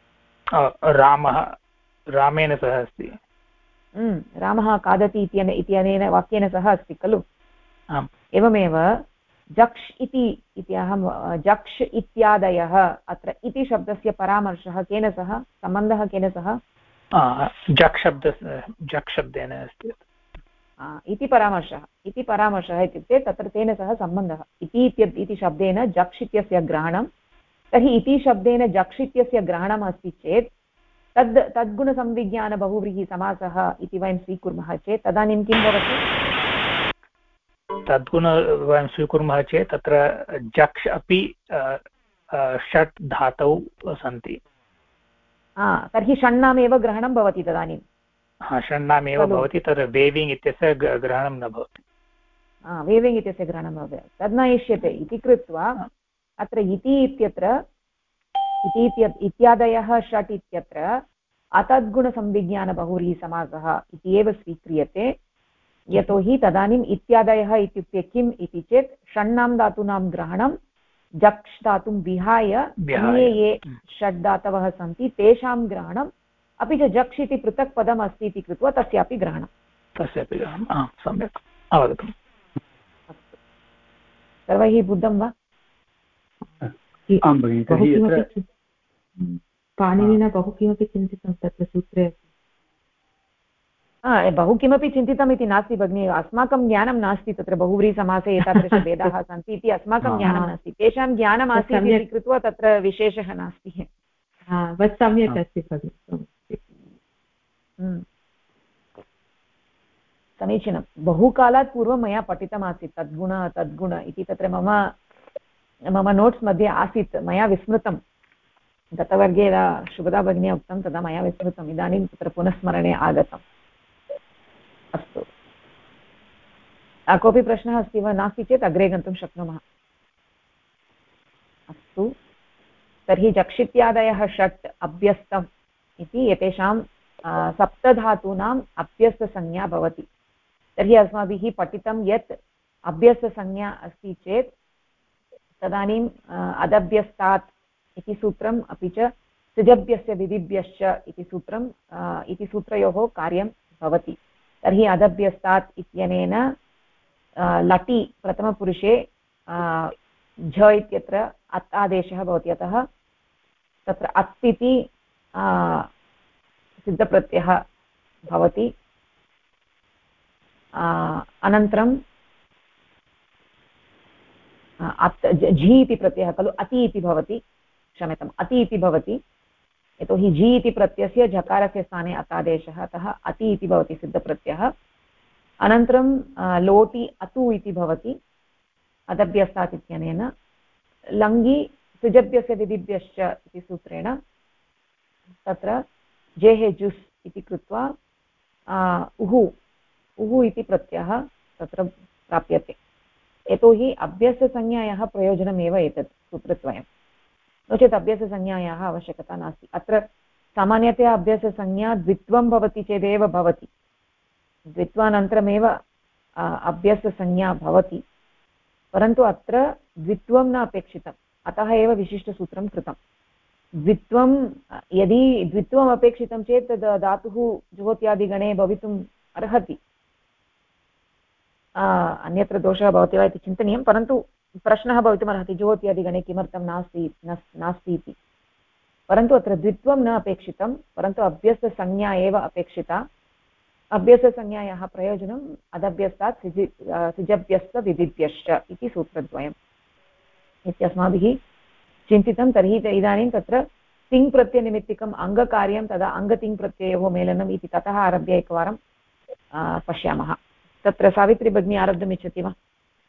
रामेण सह अस्ति। रामः खादति इत्यनेन वाक्येन सह अस्ति खलु। एवमेव जक्ष् इति अहं जक्ष् इत्यादयः, अत्र इति शब्दस्य परामर्शः केन सह, सम्बन्धः केन सह? जक् शब्देन अस्ति। इति परामर्शः इत्युक्ते तत्र तेन सह सम्बन्धः। इति शब्देन जक्ष् इत्यस्य ग्रहणं, तर्हि इति शब्देन जक्ष् इत्यस्य ग्रहणम् अस्ति चेत् तद्गुणसंविज्ञानबहुव्रीहिसमासः इति वयं स्वीकुर्मः चेत् तदानीं किं भवति? तद्गुण वयं स्वीकुर्मः चेत् तत्र जक्ष् अपि षट् धातौ सन्ति। तर्हि षण्णामेव ग्रहणं भवति तदानीं। षण्णामेव भवति, तत्र वेविङ्ग् इत्यस्य ग्रहणं न भवति। वेविङ्ग् इत्यस्य ग्रहणं भवति, तद् न इष्यते इति कृत्वा अत्र इति इत्यत्र इत्यादयः षट् इत्यत्र अतद्गुणसंविज्ञानबहुव्रीहिसमासः इति एव स्वीक्रियते। यतोहि तदानीम् इत्यादयः इत्युक्ते किम् इति चेत् षण्णां धातूनां ग्रहणं जक्ष् धातुं विहाय अन्ये ये षड् धातवः सन्ति तेषां ग्रहणम्, अपि च जक्ष् इति पृथक् पदम् अस्ति इति कृत्वा तस्यापि ग्रहणं। सम्यक् अवगतम्। अस्तु, सर्वैः बुद्धं वा? पाणिनिना बहु किमपि चिन्तितं तत्र सूत्रे। बहु किमपि चिन्तितम् इति नास्ति भगिनि, अस्माकं ज्ञानं नास्ति तत्र बहुव्रीहिसमासे एतादृशभेदाः सन्ति इति अस्माकं ज्ञानं नास्ति, तेषां ज्ञानम् आसीत् इति कृत्वा तत्र विशेषः नास्ति। सम्यक् अस्ति भगिनि, समीचीनं। बहुकालात् पूर्वं मया पठितमासीत् तद्गुण इति, तत्र मम नोट्स् मध्ये आसीत्, मया विस्मृतं। गतवर्गे यदा शुभदा भगिनी उक्तं तदा मया विस्मृतम्, इदानीं तत्र पुनस्मरणे आगतम्। अस्तु, कोऽपि प्रश्नः अस्ति वा? नास्ति चेत् अग्रे गन्तुं शक्नुमः। अस्तु, तर्हि जक्षित्यादयः षट् अभ्यस्तम् इति एतेषां सप्तधातूनाम् अभ्यस्तसंज्ञा भवति। तर्हि अस्माभिः पठितं यत् अभ्यस्तसंज्ञा अस्ति चेत् तदानीम् अदभ्यस्तात् इति सूत्रम्, अपि च सिजभ्यस्य विधिभ्यश्च इति सूत्रयोः कार्यं भवति। तर्हि अदभ्यस्तात् इत्यनेन लटि प्रथमपुरुषे झ इत्यत्र अत् आदेशः भवति, अतः तत्र अत् इति सिद्धप्रत्ययः भवति। अनन्तरं झि इति प्रत्ययः खलु, अति इति भवति, क्षम्यताम्, अति इति भवति। यतोहि जि इति प्रत्ययस्य झकारस्य स्थाने अतादेशः, अतः अति इति भवति सिद्धप्रत्ययः। अनन्तरं लोटि अतु इति भवति अदभ्यस्तात् इत्यनेन। लङ्गि सुजभ्यस्य विधिभ्यश्च इति सूत्रेण तत्र जेः जुस् इति कृत्वा उहु इति प्रत्ययः तत्र प्राप्यते। यतोहि अभ्यस्तसंज्ञायाः प्रयोजनमेव एतत् सूत्रद्वयं, नो चेत् अभ्यस्तसंज्ञायाः आवश्यकता नास्ति। अत्र सामान्यतया अभ्यस्तसंज्ञा द्वित्वं भवति चेदेव भवति, द्वित्वानन्तरमेव अभ्यस्तसंज्ञा भवति, परन्तु अत्र द्वित्वं न अपेक्षितम्, अतः एव विशिष्टसूत्रं कृतं। द्वित्वं यदि द्वित्वम् अपेक्षितं चेत् तद् धातुः जुहोत्यादिगणे भवितुम् अर्हति। अन्यत्र दोषः भवति वा इति चिन्तनीयं, परन्तु प्रश्नः भवितुमर्हति जुहोत्यादिगणे किमर्थं नास्ति इति। परन्तु अत्र द्वित्वं न अपेक्षितं, परन्तु अभ्यस्तसंज्ञा एव अपेक्षिता। अभ्यस्तसंज्ञायाः प्रयोजनम् अदभ्यस्तात् सिजभ्यस्तविधिभ्यश्च इति सूत्रद्वयम् इत्यस्माभिः चिन्तितं। तर्हि इदानीं तत्र तिङ् प्रत्ययनिमित्तिकम् अङ्गकार्यं तदा अङ्गतिङ्प्रत्ययोः मेलनम् इति ततः आरभ्य एकवारं पश्यामः। तत्र सावित्री भगिनी आरब्धुमिच्छति वा?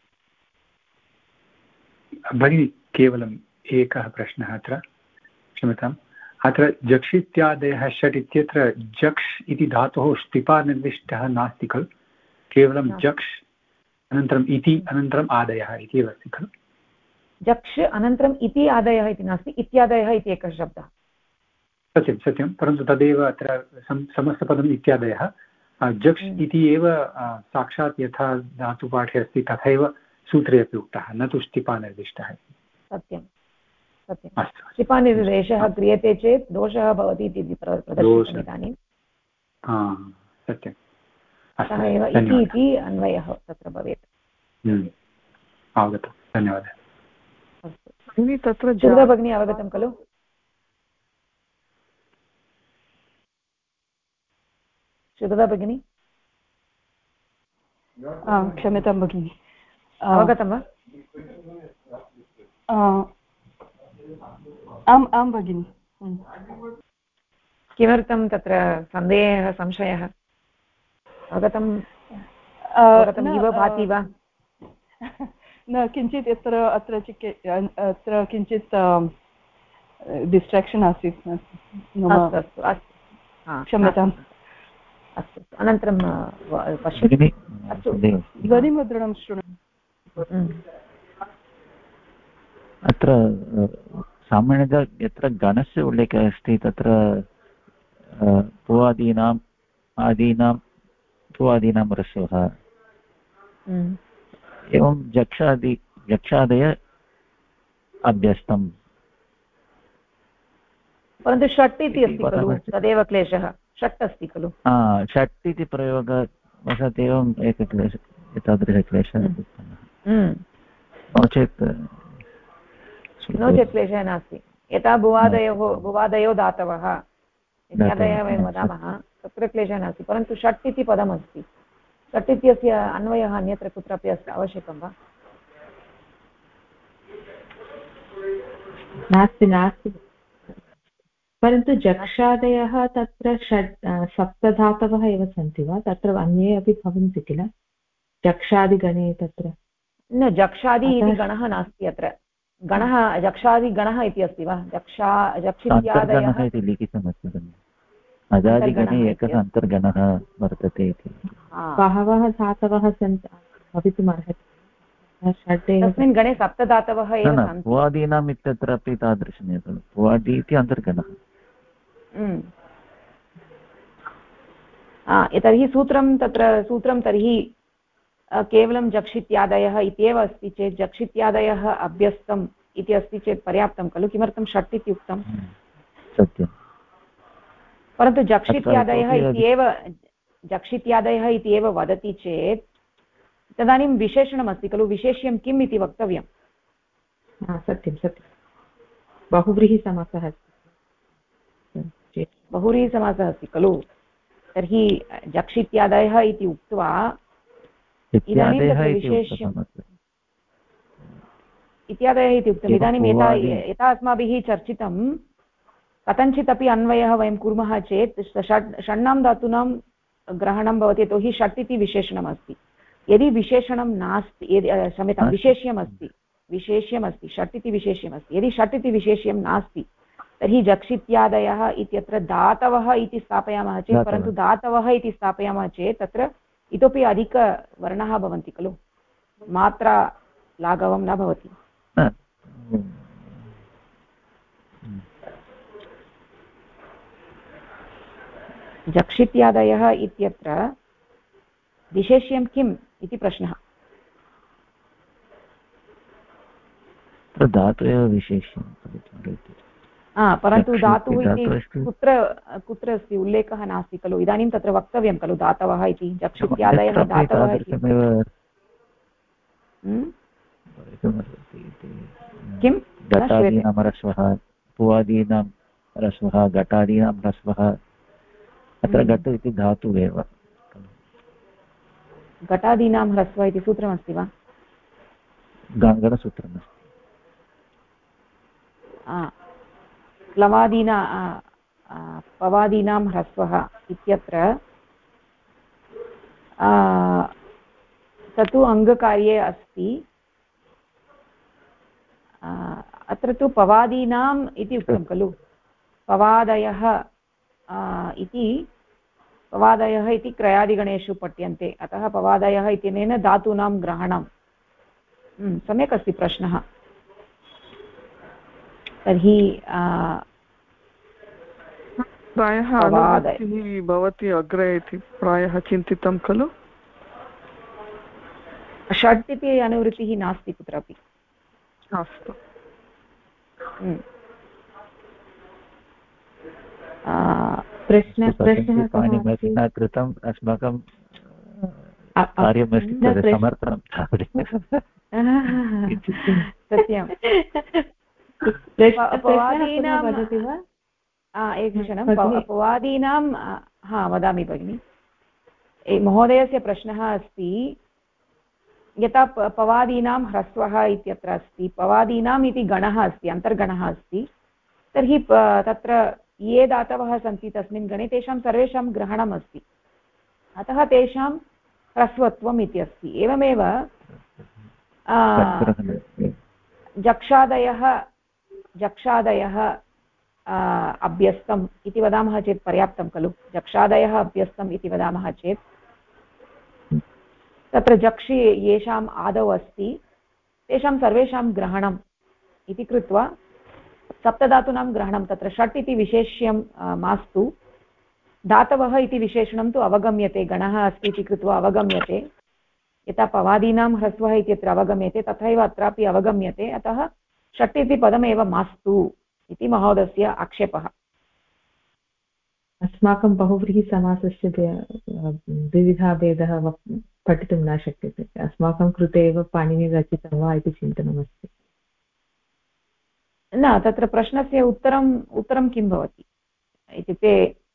भगिनी केवलम् एकः प्रश्नः अत्र, क्षम्यताम्। अत्र जक्ष् इत्यादयः षट् इत्यत्र जक्ष् इति धातोः स्तिपा निर्दिष्टः नास्ति खलु, केवलं जक्ष् अनन्तरम् इति अनन्तरम् आदयः इति एव अस्ति खलु? जक्ष् अनन्तरम् इति आदयः इति नास्ति, इत्यादयः इति एकः शब्दः। सत्यं सत्यं, परन्तु तदेव अत्र समस्तपदम् इत्यादयः जक्ष् इति एव साक्षात् यथा धातुपाठे अस्ति तथैव सूत्रे अपि उक्तः, न तु स्तिपा निर्दिष्टः। सत्यं सत्यं, स्तिपानिर्देशः क्रियते चेत् दोषः भवति इति प्रदर्शितम् इदानीं। सत्यम्, अतः एव इति अन्वयः तत्र भवेत्। अवगतं, धन्यवादः। अस्तु, तत्र सुधा भगिनी अवगतं खलु? सुधा भगिनी क्षम्यतां भगिनि, अवगतं वा? आम् भगिनि। किमर्थं तत्र सन्देहः संशयः अवगतम् इव भाति वा? न, किञ्चित् अत्र किञ्चित् डिस्ट्राक्षन् आसीत्। क्षम्यताम्। अस्तु, अनन्तरं पश्यतु। ध्वनिमुद्रणं शृणोतु। अत्र सामान्यतः यत्र गणस्य उल्लेखः अस्ति तत्र भुवादीनाम् आदीनां भुवादीनां ह्रस्वः, एवं जक्षादय अभ्यस्तम्। परन्तु षट् इति अस्ति खलु, तदेव क्लेशः। षट् अस्ति खलु, षट् इति प्रयोगवशात् एवम् एतादृशक्लेशः उत्पन्नः। नो चेत् क्लेशः नास्ति। यथा भुवादयो धातवः इत्यादयः वयं वदामः, तत्र क्लेशः नास्ति, परन्तु षट् इति पदमस्ति। षट् इत्यस्य अन्वयः अन्यत्र कुत्रापि आवश्यकं वा? नास्ति, परन्तु जक्षादयः तत्र सप्तधातवः एव सन्ति वा? तत्र अन्ये अपि भवन्ति किल जक्षादिगणे? तत्र न, जक्षादि इति गणः नास्ति अत्र। गणः जक्षादिगणः इति अस्ति वा? जक्षित्यादयः इति लिखितमस्ति, अजादिगणे एकः अन्तर्गणः वर्तते इति। बहवः धातवः भवितुमर्हति, तस्मिन् गणे सप्तधातवः एव सन्ति। भुवादीनाम् इत्यत्रापि तादृशमेव, भुवादि इति अन्तर्गणः। तर्हि सूत्रं तर्हि केवलं जक्षित्यादयः इत्येव अस्ति चेत् जक्षित्यादयः अभ्यस्तम् इति अस्ति चेत् पर्याप्तं खलु? किमर्थं षट् इति उक्तं? सत्यं, परन्तु जक्षित्यादयः इति एव वदति चेत् तदानीं विशेषणमस्ति खलु, विशेष्यं किम् इति वक्तव्यं। सत्यं सत्यं, बहुव्रीहिसमासः अस्ति, बहुव्रीहिसमासः अस्ति खलु। तर्हि जक्षित्यादयः इति उक्त्वा इदानीं तत्र विशेष्यम् इत्यादयः इति उक्तम्। इदानीं यथा अस्माभिः चर्चितं कथञ्चित् अपि अन्वयः वयं कुर्मः चेत् षण्णां धातूनां ग्रहणं भवति यतोहि षट् इति विशेषणमस्ति यदि विशेषणं नास्ति यदि क्षम्यतां विशेष्यमस्ति षट् इति विशेष्यमस्ति यदि षट् इति विशेष्यं नास्ति तर्हि जक्षित्यादयः इत्यत्र धातवः इति स्थापयामः चेत् परन्तु धातवः इति स्थापयामः चेत् तत्र इतोपि अधिकवर्णाः भवन्ति खलु मात्रा लाघवं न भवति जक्षित्यादयः इत्यत्र विशेष्यं किम् इति प्रश्नः धातुः विशेष्यं परन्तु धातुः इति कुत्र अस्ति उल्लेखः नास्ति खलु इदानीं तत्र वक्तव्यं खलु धातवः इति जक्षित्यादयः धातवः इति किं घटादीनां ह्रस्वः पुवादीनां ह्रस्वः घटादीनां ह्रस्वः अत्र घट इति धातुः एव घटादीनां ह्रस्वः इति सूत्रमस्ति वा गणसूत्रमस्ति पवादीनां ह्रस्वः इत्यत्र तत्तु अङ्गकार्ये अस्ति अत्र तु पवादीनाम् इति उक्तं खलु पवादयः इति क्रयादिगणेषु पठ्यन्ते अतः पवादयः इत्यनेन धातूनां ग्रहणं सम्यक् अस्ति प्रश्नः तर्हि प्रायः अनुवृत्तिः भवति अग्रे इति प्रायः चिन्तितं खलु षट् इति अनुवृत्तिः नास्ति कुत्रापि अस्तु पाणिनिना कृतम् अस्माकं कार्यमस्ति समर्थनं सत्यं एकक्षणं पवादीनां वदामि भगिनि महोदयस्य प्रश्नः अस्ति यथा पवादीनां ह्रस्वः इत्यत्र अस्ति पवादीनाम् इति गणः अस्ति अन्तर्गणः अस्ति तर्हि तत्र ये धातवः सन्ति तस्मिन् गणे तेषां सर्वेषां ग्रहणम् अस्ति अतः तेषां ह्रस्वत्वम् इति अस्ति एवमेव जक्षादयः अभ्यस्तम् इति वदामः चेत् पर्याप्तं खलु जक्षादयः अभ्यस्तम् इति वदामः चेत् तत्र जक्षि येषाम् आदौ अस्ति तेषां सर्वेषां ग्रहणम् इति कृत्वा सप्तधातूनां ग्रहणं तत्र षट् इति विशेष्यं मास्तु धातवः इति विशेषणं तु अवगम्यते गणः अस्ति इति कृत्वा अवगम्यते यथा पवादीनां ह्रस्वः इत्यत्र अवगम्यते तथैव अत्रापि अवगम्यते अतः षट् इति पदमेव मास्तु इति महोदयस्य आक्षेपः अस्माकं बहुव्रीहिसमासस्य द्विविधः भेदः पठितुं न शक्यते अस्माकं कृते एव पाणिनिरचितं वा इति चिन्तनमस्ति न तत्र प्रश्नस्य उत्तरं किं भवति इत्युक्ते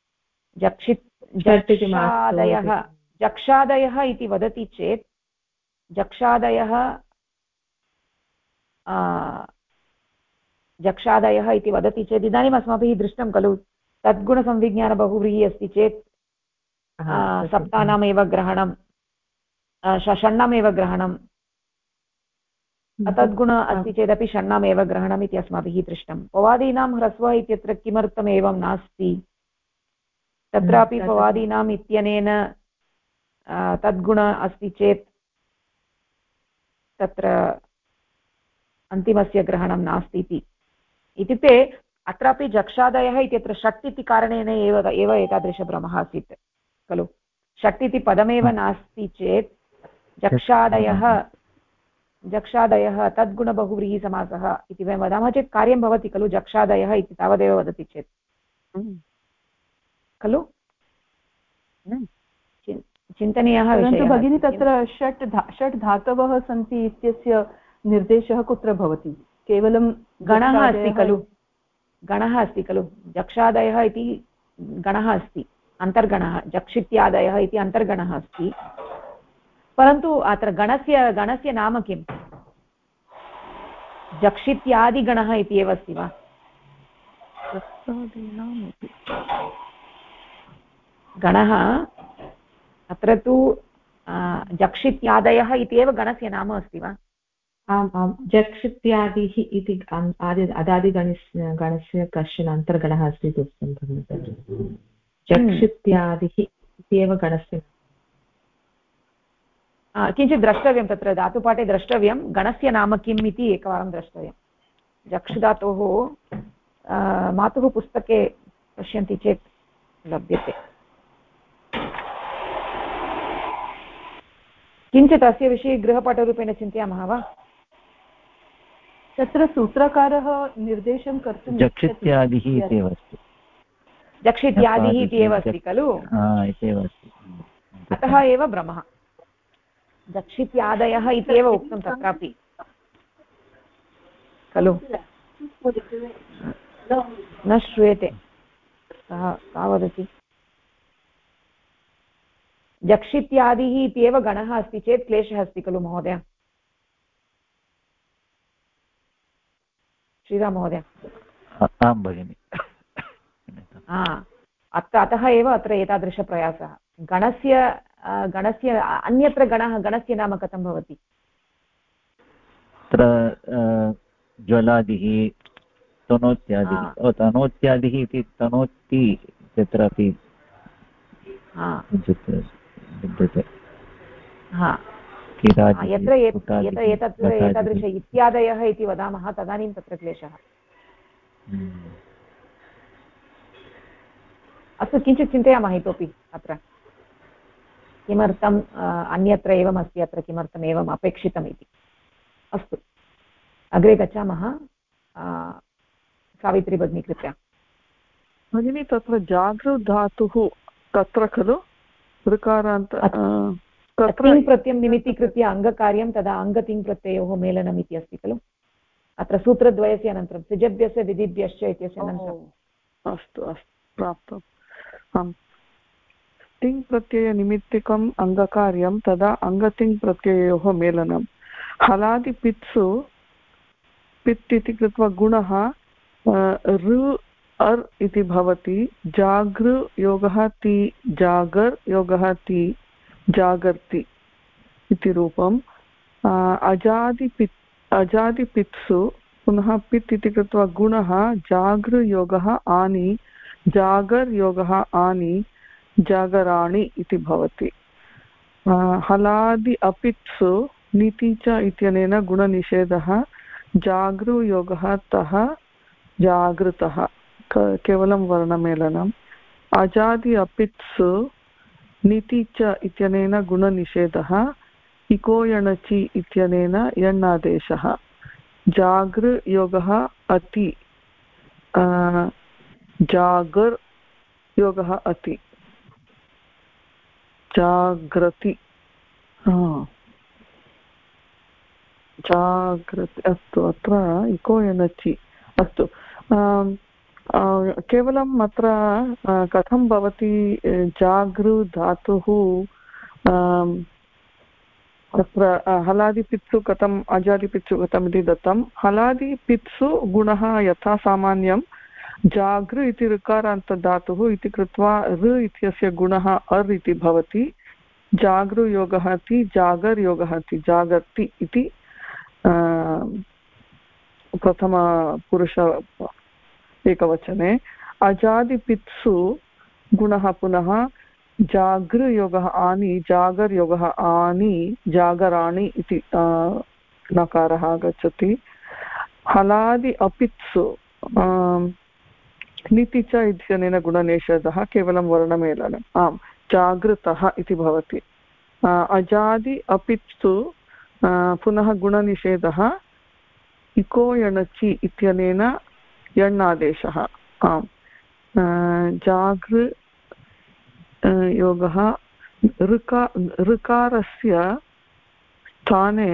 जक्षादयः इति वदति चेत् जक्षादयः इति वदति चेत् इदानीम् अस्माभिः दृष्टं खलु तद्गुणसंविज्ञानबहुव्रीहि अस्ति चेत् सप्तानामेव ग्रहणं षण्णामेव ग्रहणं तद्गुण अस्ति चेदपि षण्णामेव ग्रहणम् इति अस्माभिः दृष्टं पवादीनां ह्रस्वः इत्यत्र किमर्थम् एवं नास्ति तत्रापि पवादीनाम् इत्यनेन तद्गुण अस्ति चेत् तत्र अन्तिमस्य ग्रहणं नास्ति इत्युक्ते अत्रापि जक्षादयः इत्यत्र षट् इति कारणेन एव एतादृशभ्रमः आसीत् खलु षट् इति पदमेव नास्ति चेत् जक्षादयः तद्गुणबहुव्रीहिसमासः इति वयं वदामः चेत् कार्यं भवति खलु जक्षादयः इति तावदेव वदति चेत् खलु चिन्तनीयः विषयः भगिनी तत्र षट् धातवः सन्ति इत्यस्य निर्देशः कुत्र भवति केवलं गणः अस्ति खलु जक्षादयः इति गणः अस्ति अन्तर्गणः जक्षित्यादयः इति अन्तर्गणः अस्ति परन्तु अत्र गणस्य नाम किं जक्षित्यादिगणः इति एव अस्ति वा गणः अत्र तु जक्षित्यादयः इत्येव गणस्य नाम अस्ति वा? आम् आम्, जक्षित्यादिः इति अदादिगणस्य कश्चन अन्तर्गणः अस्ति इति उक्तं भगिनि। जक्षित्यादिः इत्येव गणस्य किञ्चित् द्रष्टव्यं, तत्र धातुपाठे द्रष्टव्यं गणस्य नाम किम् इति एकवारं द्रष्टव्यं। जक्षुधातोः मातुः पुस्तके पश्यन्ति चेत् लभ्यते। किञ्चित् अस्य विषये गृहपाठरूपेण चिन्तयामः वा? तत्र सूत्रकारः निर्देशं कर्तुं जक्षित्यादिः इत्येव अस्ति, जक्षित्यादिः इत्येव अस्ति खलु, अतः एव भ्रमः। जक्षित्यादयः इत्येव उक्तं तत्रापि खलु। न श्रूयते, का वदति? जक्षित्यादिः इत्येव गणः अस्ति चेत् क्लेशः अस्ति खलु महोदय। श्रीराम महोदय। आं भगिनि। अतः एव अत्र एतादृशप्रयासः। गणस्य अन्यत्र गणस्य नाम कथं भवति? तत्र ज्वलादिः, तनोत्यादिः, तनोत्यादिः इति तनोति तत्रापि विद्यते। यत्र एतादृश इत्यादयः इति वदामः तदानीं तत्र क्लेशः। अस्तु, किञ्चित् चिन्तयामः इतोपि अत्र किमर्थम् अन्यत्र एवम् अस्ति, अत्र किमर्थम् एवम् अपेक्षितम् इति। अस्तु, अग्रे गच्छामः। सावित्री भगिनी कृपया। भगिनी, तत्र जागृ धातुः तत्र खलु ऋकारान्त तिङ् प्रत्ययं निमित्तीकृत्य अङ्गकार्यं, तदा अङ्गतिङ् प्रत्ययोः मेलनम् इति अस्ति खलु। अत्र सूत्रद्वयस्य अनन्तरं सिजभ्यस्य विधिभ्यश्च इत्यस्य अनन्तरम्। अस्तु अस्तु, प्राप्तम्। आम्, तिङ् प्रत्ययनिमित्तिकम् अङ्गकार्यं, तदा अङ्गतिङ् प्रत्ययोः मेलनं। हलादिपित्सु पित् इति कृत्वा गुणः ऋ अर् इति भवति। जागृ योगः ति, जागर् योगः ति, जागर्ति इति रूपम्। अजादिपित्सु पुनः पित् इति कृत्वा गुणः जागृ योगः आनि, जागर् योगः आनि, जागराणि इति भवति। हलादि अपित्सु नीति च इत्यनेन गुणनिषेधः। जागृ योगः तः, जागृतः, केवलं वर्णमेलनम्। अजादि अपित्सु नीति च इत्यनेन गुणनिषेधः। इको यणचि इत्यनेन यण्णादेशः। जागृ योगः अति, जागर् योगः अति, जाग्रति, जाग्रति। अस्तु, अत्र इको यणचि। अस्तु, केवलम् अत्र कथं भवति जागृ धातुः तत्र हलादिपित्सु कथम्, अजादिपित्सु कथम् इति दत्तं। हलादिपित्सु गुणः यथा सामान्यं जागृ इति ऋकारान्तधातुः इति कृत्वा ऋ इत्यस्य गुणः अर् इति भवति। जागृयोगः ति, जागर् योगः ति, जागर्ति इति प्रथमपुरुष एकवचने। अजादिपित्सु गुणः पुनः जागृ योगः आनि, जागर् योगः आनि, जागराणि इति नकारः आगच्छति। हलादि अपित्सु नीति च इत्यनेन गुणनिषेधः, केवलं वर्णमेलनम्। आम्, जागृतः इति भवति। अजादि अपित्सु पुनः गुणनिषेधः। इको यणचि इत्यनेन यण्णादेशः। आम्, जागृ योगः ऋकारस्य स्थाने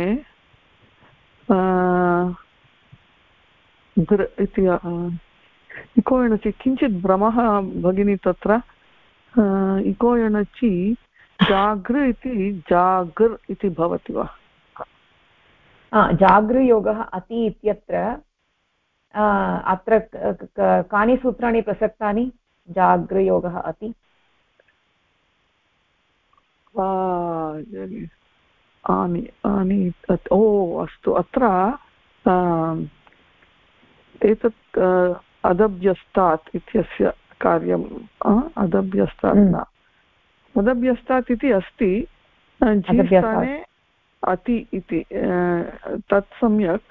इति इको यणचि। किञ्चित् भ्रमः भगिनी तत्र। इको यणचि जागृ इति जागर् इति भवति वा? जागृयोगः अति इत्यत्र अत्र कानि सूत्राणि प्रसक्तानि जागृयोगः अति आनि आनि ओ अस्तु अत्र एतत् अदभ्यस्तात् इत्यस्य कार्यम् अदभ्यस्तात् न अदभ्यस्तात् इति अस्ति स्थाने अति इति तत् सम्यक्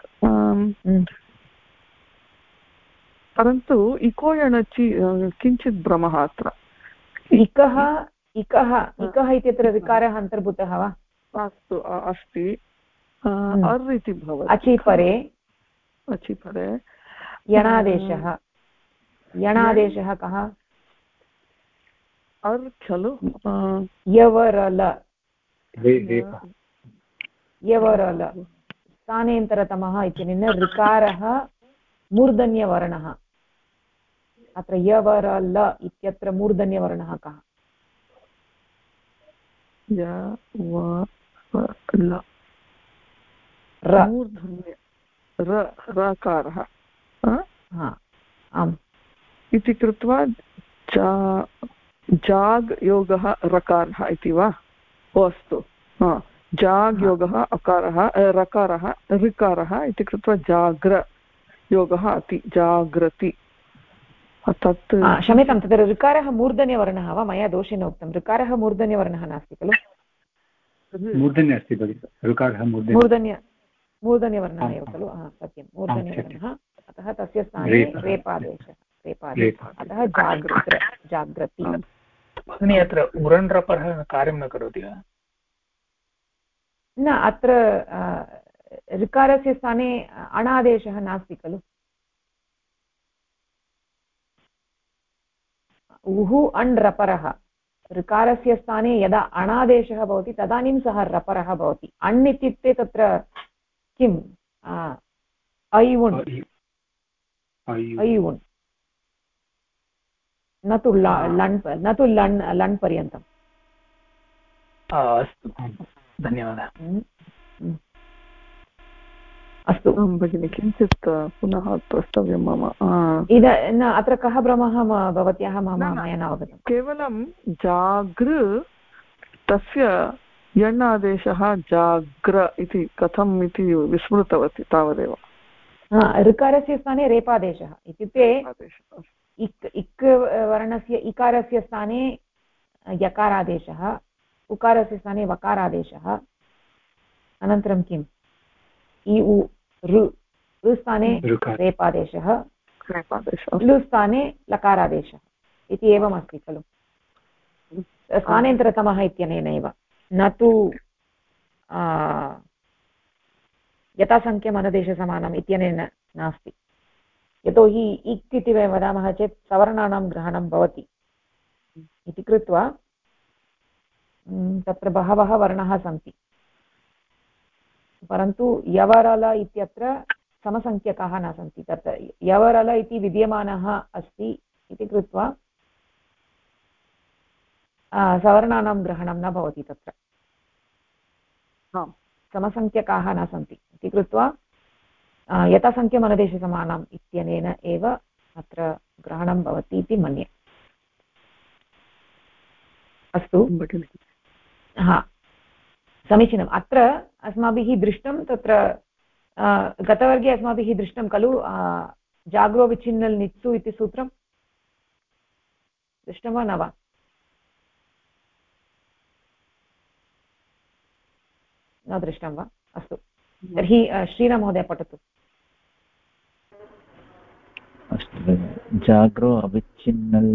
परन्तु इको यणचि किञ्चित् भ्रमः अत्र इकः इत्यत्र ऋकारः अन्तर्भूतः वा अस्तु अस्ति अर् इति भवति अचिपरे यणादेशः कः अर् खलु यवरल स्थानेन्तरतमः इत्यनेन ऋकारः मूर्धन्यवर्णः अत्र यवरल इत्यत्र मूर्धन्यवर्णः कः रकारः आम् इति कृत्वा जाग् योगः रकारः इति वा अस्तु जाग् योगः अकारः रकारः ऋकारः इति कृत्वा जाग्र योगः अति जाग्रति तत् क्षम्यतां तत्र ऋकारः मूर्धन्यवर्णः वा मया दोषेण उक्तं ऋकारः मूर्धन्यवर्णः नास्ति खलु मूर्धन्य अस्ति भगिनि ऋकारः मूर्धन्यवर्णः एव खलु सत्यं मूर्धन्यवर्णः अतः तस्य स्थाने रेपादेशः अतः जागृति भगिनी अत्र उरन् रपरः कार्यं न करोति वा न अत्र ऋकारस्य स्थाने अणादेशः नास्ति खलु उः अण् रपरः ऋकारस्य स्थाने यदा अणादेशः भवति तदानीं सः रपरः भवति अण् इत्युक्ते तत्र किम् ऐवुण् न तु लण् पर्यन्तम् अस्तु धन्यवादः अस्तु भगिनि किञ्चित् पुनः प्रष्टव्यं मम अत्र कः भ्रमः भवत्याः मया न अवगतं केवलं जागृ तस्य यण् आदेशः जाग्र इति कथम् इति विस्मृतवती तावदेव ऋकारस्य स्थाने रेपादेशः इत्युक्ते इक् वर्णस्य इकारस्य स्थाने यकारादेशः उकारस्य स्थाने वकारादेशः अनन्तरं किम् इ उ ऋ स्थाने रेपादेशः लु स्थाने लकारादेशः इति एवमस्ति खलु स्थानेन्तरतमः इत्यनेनैव न तु यथासङ्ख्यम् अनदेशसमानम् इत्यनेन नास्ति यतोहि इक् इति वयं वदामः चेत् सवर्णानां ग्रहणं भवति इति कृत्वा तत्र बहवः वर्णाः सन्ति परन्तु यवरल इत्यत्र समसङ्ख्यकाः न सन्ति तत्र यवरल इति विद्यमानः अस्ति इति कृत्वा सवर्णानां ग्रहणं न भवति तत्र समसङ्ख्यकाः न सन्ति इति कृत्वा यथासङ्ख्यम् अनदेशसमानम् इत्यनेन एव अत्र ग्रहणं भवति इति मन्ये अस्तु समीचीनम् अत्र अस्माभिः दृष्टं तत्र गतवर्गे अस्माभिः दृष्टं खलु जाग्रो विच्छिन्नल् नित्सु इति सूत्रं दृष्टं वा न वा न दृष्टं वा अस्तु तर्हि श्रीराम महोदय पठतु अस्तु जाग्रो अविच्छिन्नल्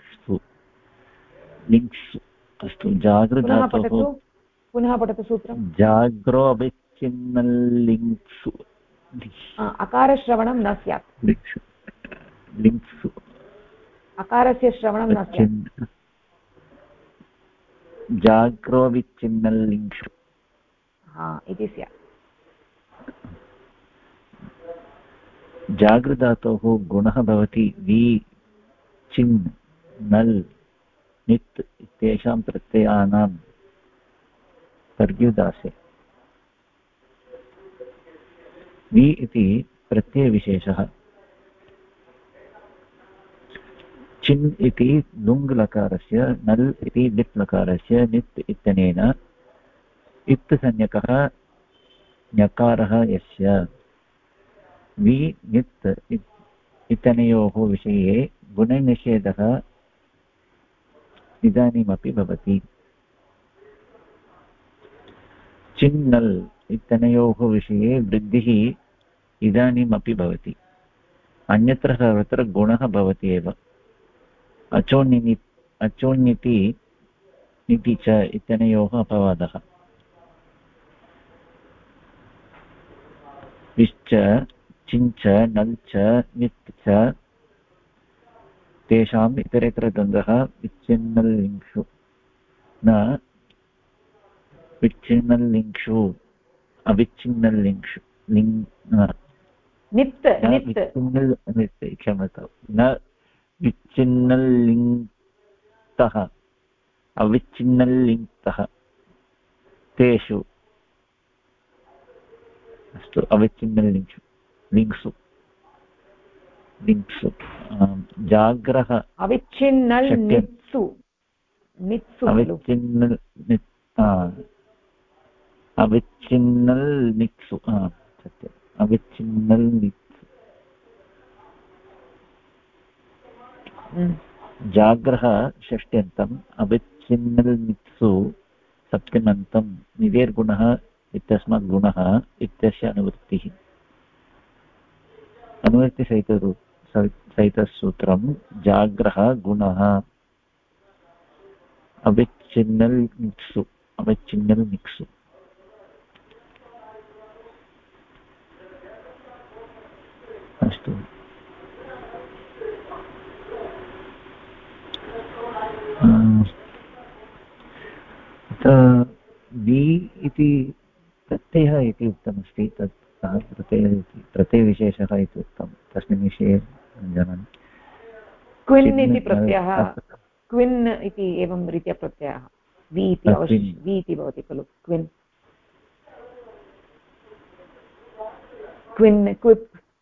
लिङ्क्स् अस्तु जागृधातोः पुनः पठतु सूत्रं जाग्रो अविच्छिन्नल् लिङ्क्सु अकारश्रवणं न स्यात् लिङ्क्सु अकारस्य श्रवणं न स्यात् जाग्रो अविच्छिन्नल् लिङ्क्सु इति स्यात् जागृधातोः गुणः भवति वि चिन् नल् नित् इत्येषां प्रत्ययानां पर्युदासे वि इति प्रत्ययविशेषः चिन् इति लुङ् लकारस्य नल् इति लिट् लकारस्य नित् इत्यनेन इत् संज्ञकः ञकारः यस्य वि नित् इत्यनयोः विषये गुणनिषेधः इदानीमपि भवति। चिन्नल् इत्यनयोः विषये वृद्धिः इदानीमपि भवति। अन्यत्र सर्वत्र गुणः भवति एव। अचोन्निति इति च इत्यनयोः अपवादः। विश्च चिञ्च नल् च नित् च तेषाम् इतरेतरद्वन्द्वः विच्छिन्नलिङ्क्षु न विच्छिन्नलिङ्क्षु अविच्छिन्नलिङ्क्षु क्षम्यतां न विच्छिन्नलिङ्क्तः अविच्छिन्नलिङ्क्तः तेषु अस्तु अविच्छिन्नलिङ्क्षु लिङ्क्सु जाग्रह अविच्छिन्नल् नित्सु अविच्छिन्नल् अविच्छिन्नल् नित्सु सत्यम् अविच्छिन्नल् नित्सु जाग्रह षष्ट्यन्तम् अविच्छिन्नल् नित्सु सप्तम्यन्तं निवेर्गुणः इत्यस्मात् गुणः इत्यस्य अनुवृत्तिः। अनुवृत्तिसहितसूत्रं जाग्रह गुणः अविच्छिन्नल् नित्सु अविच्छिन्नल् नित्सु। अस्तु वि इति प्रत्ययः इति उक्तमस्ति तत् सः प्रत्ययः इति प्रत्ययविशेषः इति उक्तं तस्मिन् विषये जानामि। क्विन् इति प्रत्ययः क्विन् इति एवं रीत्या प्रत्ययः वि इति भवति खलु क्विन् क्विन् क्विप्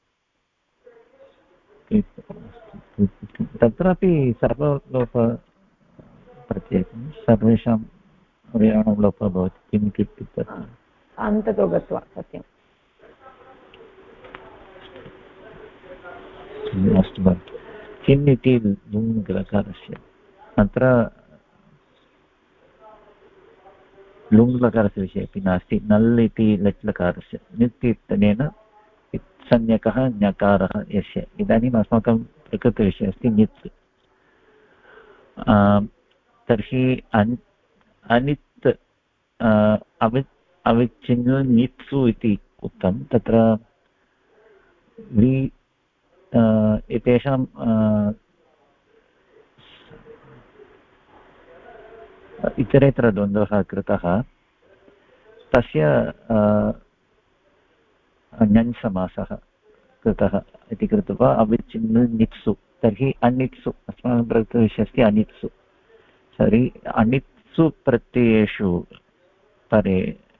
तत्रापि सर्वलोपप्रत्ययं सर्वेषाम् अवयवानां लोपः भवति किं क्विप् इत्यत्र अन्ततो गत्वा सत्यम्। अस्तु किम् इति लुङ् लकारस्य अत्र लुङ् लकारस्य विषये अपि नास्ति नल् इति लट् लकारस्य नित् इत्यनेन संज्ञकः ञकारः यस्य इदानीम् अस्माकं प्रकृतविषयः अस्ति नित् तर्हि अनित् अविच्छिन्नल् नित्सु इति उक्तं तत्र एतेषां इतरेतरद्वन्द्वः कृतः तस्य ञन् समासः कृतः इति कृत्वा अविच्छिन्नल् नित्सु तर्हि अनित्सु अस्माकं प्रकृतविषयः अस्ति अनित्सु तर्हि अनित्सु प्रत्ययेषु परे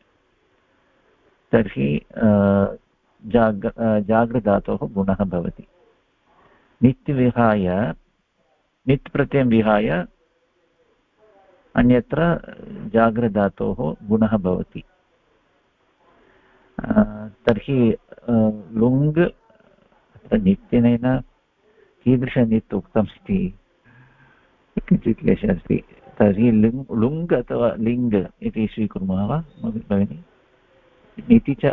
तर्हि जागृधातोः गुणः भवति। नित् विहाय नित् प्रत्ययं विहाय अन्यत्र जागृधातोः गुणः भवति। तर्हि लुङ् नित्यनेन कीदृशनित् उक्तमस्ति किञ्चित् क्लेशः अस्ति। तर्हि लुङ् अथवा लिङ् इति स्वीकुर्मः वा भगिनि? निति च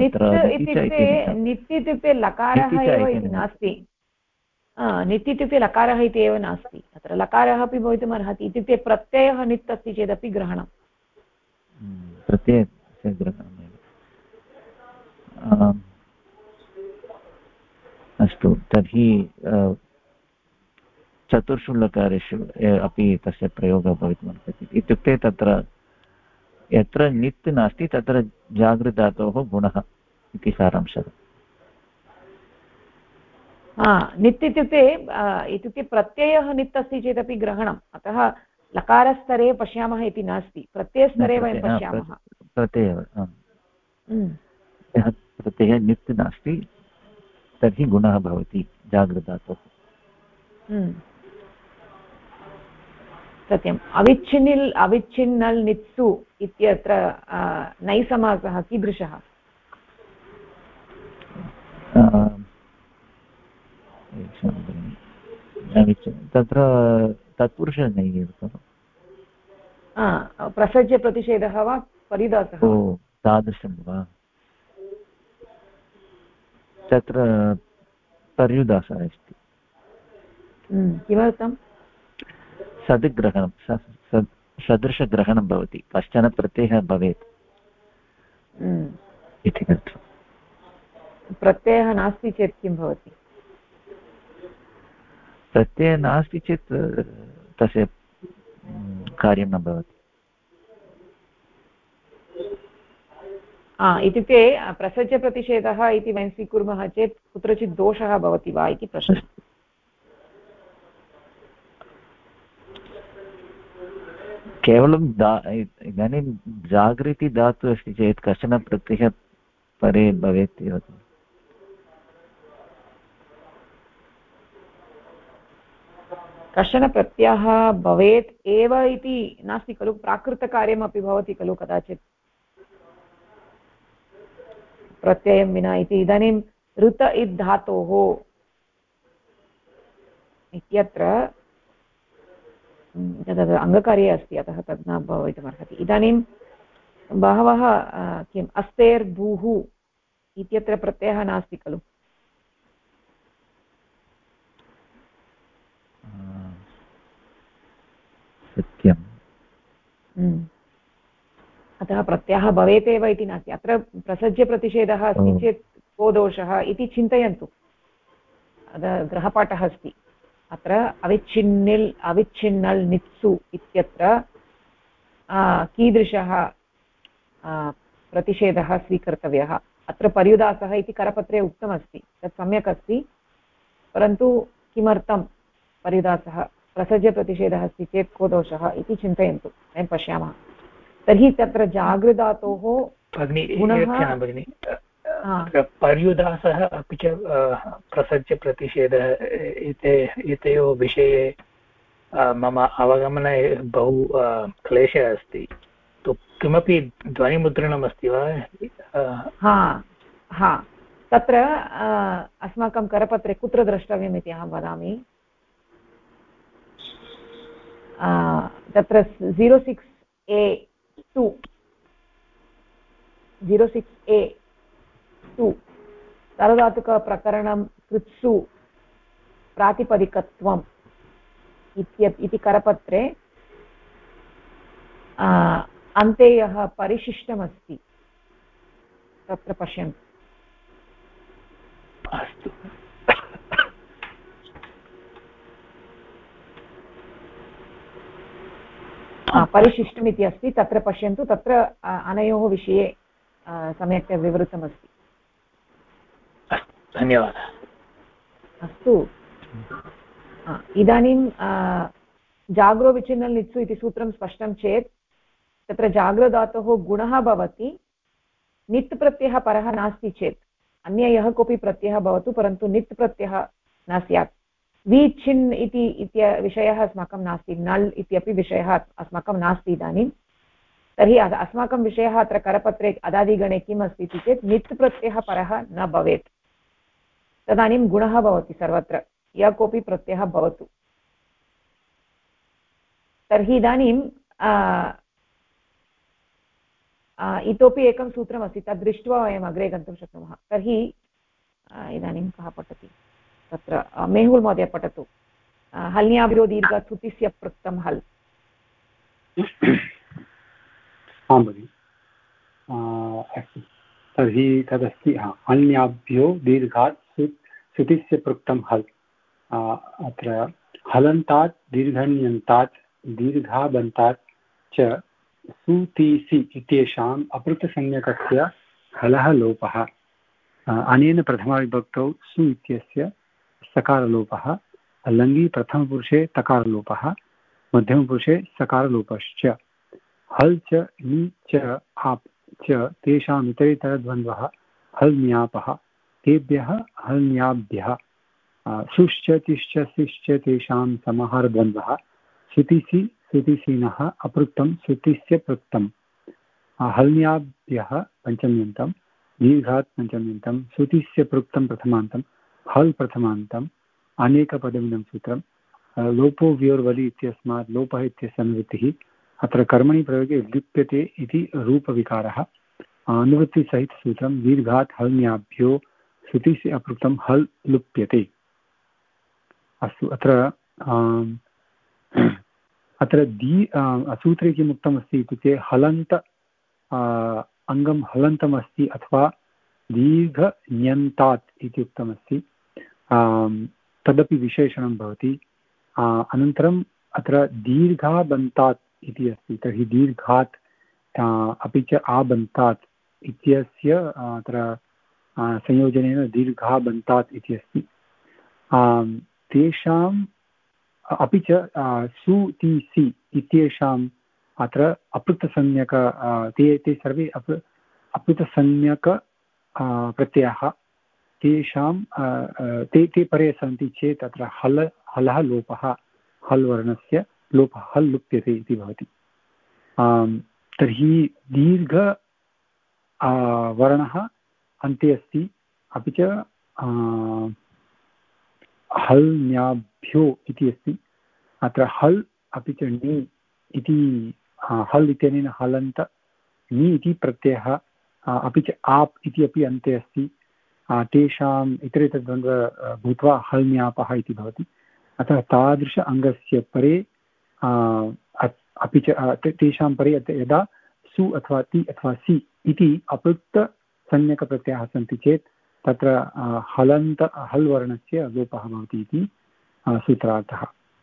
नित् इत्युक्ते लकारः एव इति नास्ति। नित् इत्युक्ते लकारः इति एव नास्ति अत्र लकारः अपि भवितुम् अर्हति इत्युक्ते प्रत्ययः नित् अस्ति चेदपि ग्रहणं प्रत्ययस्य ग्रहणमेव। अस्तु तर्हि चतुर्षु लकारेषु अपि तस्य प्रयोगः भवितुमर्हति इत्युक्ते तत्र यत्र नित् नास्ति तत्र जागृधातोः गुणः इति सारांशः। नित् इत्युक्ते प्रत्ययः नित् अस्ति चेदपि ग्रहणम् अतः लकारस्तरे पश्यामः इति नास्ति प्रत्ययस्तरे वयं पश्यामः प्रत्ययः नित् नास्ति तर्हि गुणः भवति जागृधातोः। सत्यम् अविच्छिन्नल् नित्सु इत्यत्र नैसमासः कीदृशः? तत्र तत्पुरुषः नैव खलु, प्रसज्य प्रतिषेधः वा परिदासः? तादृशं वा? तत्र पर्युदासः अस्ति। किमर्थं? सद्ग्रहणं सदृशग्रहणं भवति, कश्चन प्रत्ययः भवेत् इति कृत्वा। प्रत्ययः नास्ति चेत् किं भवति? प्रत्ययः नास्ति चेत् तस्य कार्यं न भवति। इत्युक्ते प्रसज्यप्रतिषेधः इति वयं स्वीकुर्मः चेत् कुत्रचित् दोषः भवति वा इति प्रश्नः। केवलं इदानीं जागृति धातुः अस्ति चेत् कश्चन प्रत्ययः परे भवेत् एव। कश्चन प्रत्ययः भवेत् एव इति नास्ति खलु, प्राकृतकार्यमपि भवति खलु कदाचित् प्रत्ययं विना इति। इदानीं ऋत इत् धातोः इत्यत्र तद् अङ्गकार्ये अस्ति, अतः तद् न भवितुमर्हति। इदानीं बहवः किम् अस्तेर्भूः इत्यत्र प्रत्ययः नास्ति खलु, सत्यम्। अतः प्रत्ययः भवेत् एव इति नास्ति। अत्र प्रसज्यप्रतिषेधः अस्ति चेत् को दोषः इति चिन्तयन्तु, गृहपाठः अस्ति। अत्र अविच्छिन्नल् नित्सु इत्यत्र कीदृशः प्रतिषेधः स्वीकर्तव्यः? अत्र पर्युदासः इति करपत्रे उक्तमस्ति, तत् सम्यक् अस्ति, परन्तु किमर्थं पर्युदासः? प्रसज्यप्रतिषेधः अस्ति चेत् को दोषः इति चिन्तयन्तु, वयं पश्यामः। तर्हि तत्र जागृधातोः पर्युदासः अपि च प्रसज्यप्रतिषेधः एतयोः विषये मम अवगमने बहु क्लेशः अस्ति। तु किमपि ध्वनिमुद्रणमस्ति वा? तत्र अस्माकं करपत्रे कुत्र द्रष्टव्यम् इति अहं वदामि। तत्र 06A2 सार्वधातुकप्रकरणं कृत्सु प्रातिपदिकत्वम् इति करपत्रे अन्ते यः परिशिष्टमस्ति तत्र पश्यन्तु। अस्तु। परिशिष्टम् इति अस्ति, तत्र पश्यन्तु। तत्र अनयोः विषये सम्यक्तया विवृतमस्ति। धन्यवादः। अस्तु, इदानीं जाग्रो विच्छिन्नल् नित्सु इति सूत्रं स्पष्टं चेत् तत्र जाग्रधातोः गुणः भवति, नित् प्रत्ययः परः नास्ति चेत्, अन्य यः कोऽपि प्रत्ययः भवतु परन्तु नित् प्रत्ययः न स्यात्। विच्छिन् इति विषयः अस्माकं नास्ति, नल् इत्यपि विषयः अस्माकं नास्ति इदानीं। तर्हि अस्माकं विषयः अत्र करपत्रे अदादिगणे किम् अस्ति इति चेत् नित् प्रत्ययः परः न भवेत्, तदानीं गुणः भवति सर्वत्र, यः कोऽपि प्रत्ययः भवतु। तर्हि इदानीं इतोपि एकं सूत्रमस्ति, तद् दृष्ट्वा वयम् अग्रे गन्तुं शक्नुमः। तर्हि इदानीं कः पठति? तत्र मेहुल् महोदय पठतु। हल्याभिरो दीर्घात् सुतिस्य पृक्तं हल्। आं भगिनि, अस्तु। तर्हि तदस्ति हल्याभ्यो दीर्घात् सुतिस्य पृक्तं हल्। अत्र हलन्तात् दीर्घण्यन्तात् दीर्घाबन्तात् च सुतीसि इत्येषाम् अपृतसंज्ञकस्य हलः लोपः। अनेन प्रथमाविभक्तौ सु इत्यस्य सकारलोपः, लङ्गि प्रथमपुरुषे तकारलोपः, मध्यमपुरुषे सकारलोपश्च। हल् च नि च आप् च तेषाम् इतरेतरद्वन्द्वः हल् न्यापः, तेभ्यः हल् न्याभ्यः। सुश्च तिश्च सिश्च तेषां समाहारद्वन्द्वः सुतिसि श्रुतिसीनः अपृक्तं श्रुतिस्य पृक्तं हल्याभ्यः पञ्चम्यन्तं दीर्घात् पञ्चम्यन्तं श्रुतिस्य पृक्तं प्रथमान्तं हल् प्रथमान्तम् अनेकपदमिदं सूत्रं लोपो व्योर्वलि इत्यस्मात् लोपः इत्यस्य अनुवृत्तिः अत्र कर्मणि प्रयोगे लिप्यते इति रूपविकारः अनुवृत्तिसहितसूत्रं दीर्घात् हल्याभ्यो श्रुतिस्य अपृक्तं हल् लुप्यते। अस्तु अत्र सूत्रे किम् उक्तमस्ति इत्युक्ते हलन्त अङ्गं हलन्तमस्ति अथवा दीर्घन्यन्तात् इति उक्तमस्ति, तदपि विशेषणं भवति। अनन्तरम् अत्र दीर्घाबन्तात् इति अस्ति, तर्हि दीर्घात् अपि च आबन्तात् इत्यस्य अत्र संयोजनेन दीर्घाबन्तात् इति अस्ति। तेषाम् अपि च सु ति सि इत्येषाम् अत्र अपृक्तसंज्ञक ते सर्वे अपृक्तसंज्ञक प्रत्ययाः, तेषां ते परे सन्ति चेत् अत्र हलः लोपः, हल् वर्णस्य लोपः, हल् लुप्यते इति भवति। तर्हि दीर्घ वर्णः अन्ते अस्ति, अपि च हल् न्याभ्यो इति अस्ति। अत्र हल् अपि च नी इति हल् इत्यनेन हलन्त, नी इति प्रत्ययः, अपि च आप् इति अपि अन्ते अस्ति। तेषाम् इतरेतरद्वन्द्व भूत्वा हल् न्यापः इति भवति। अतः तादृश अङ्गस्य परे अपि च तेषां परे यदा सु अथवा ति अथवा सि इति अपृक्तसंज्ञकप्रत्ययाः सन्ति चेत् तत्र हल् वर्णस्य लोपः भवति इति सूत्रार्थः।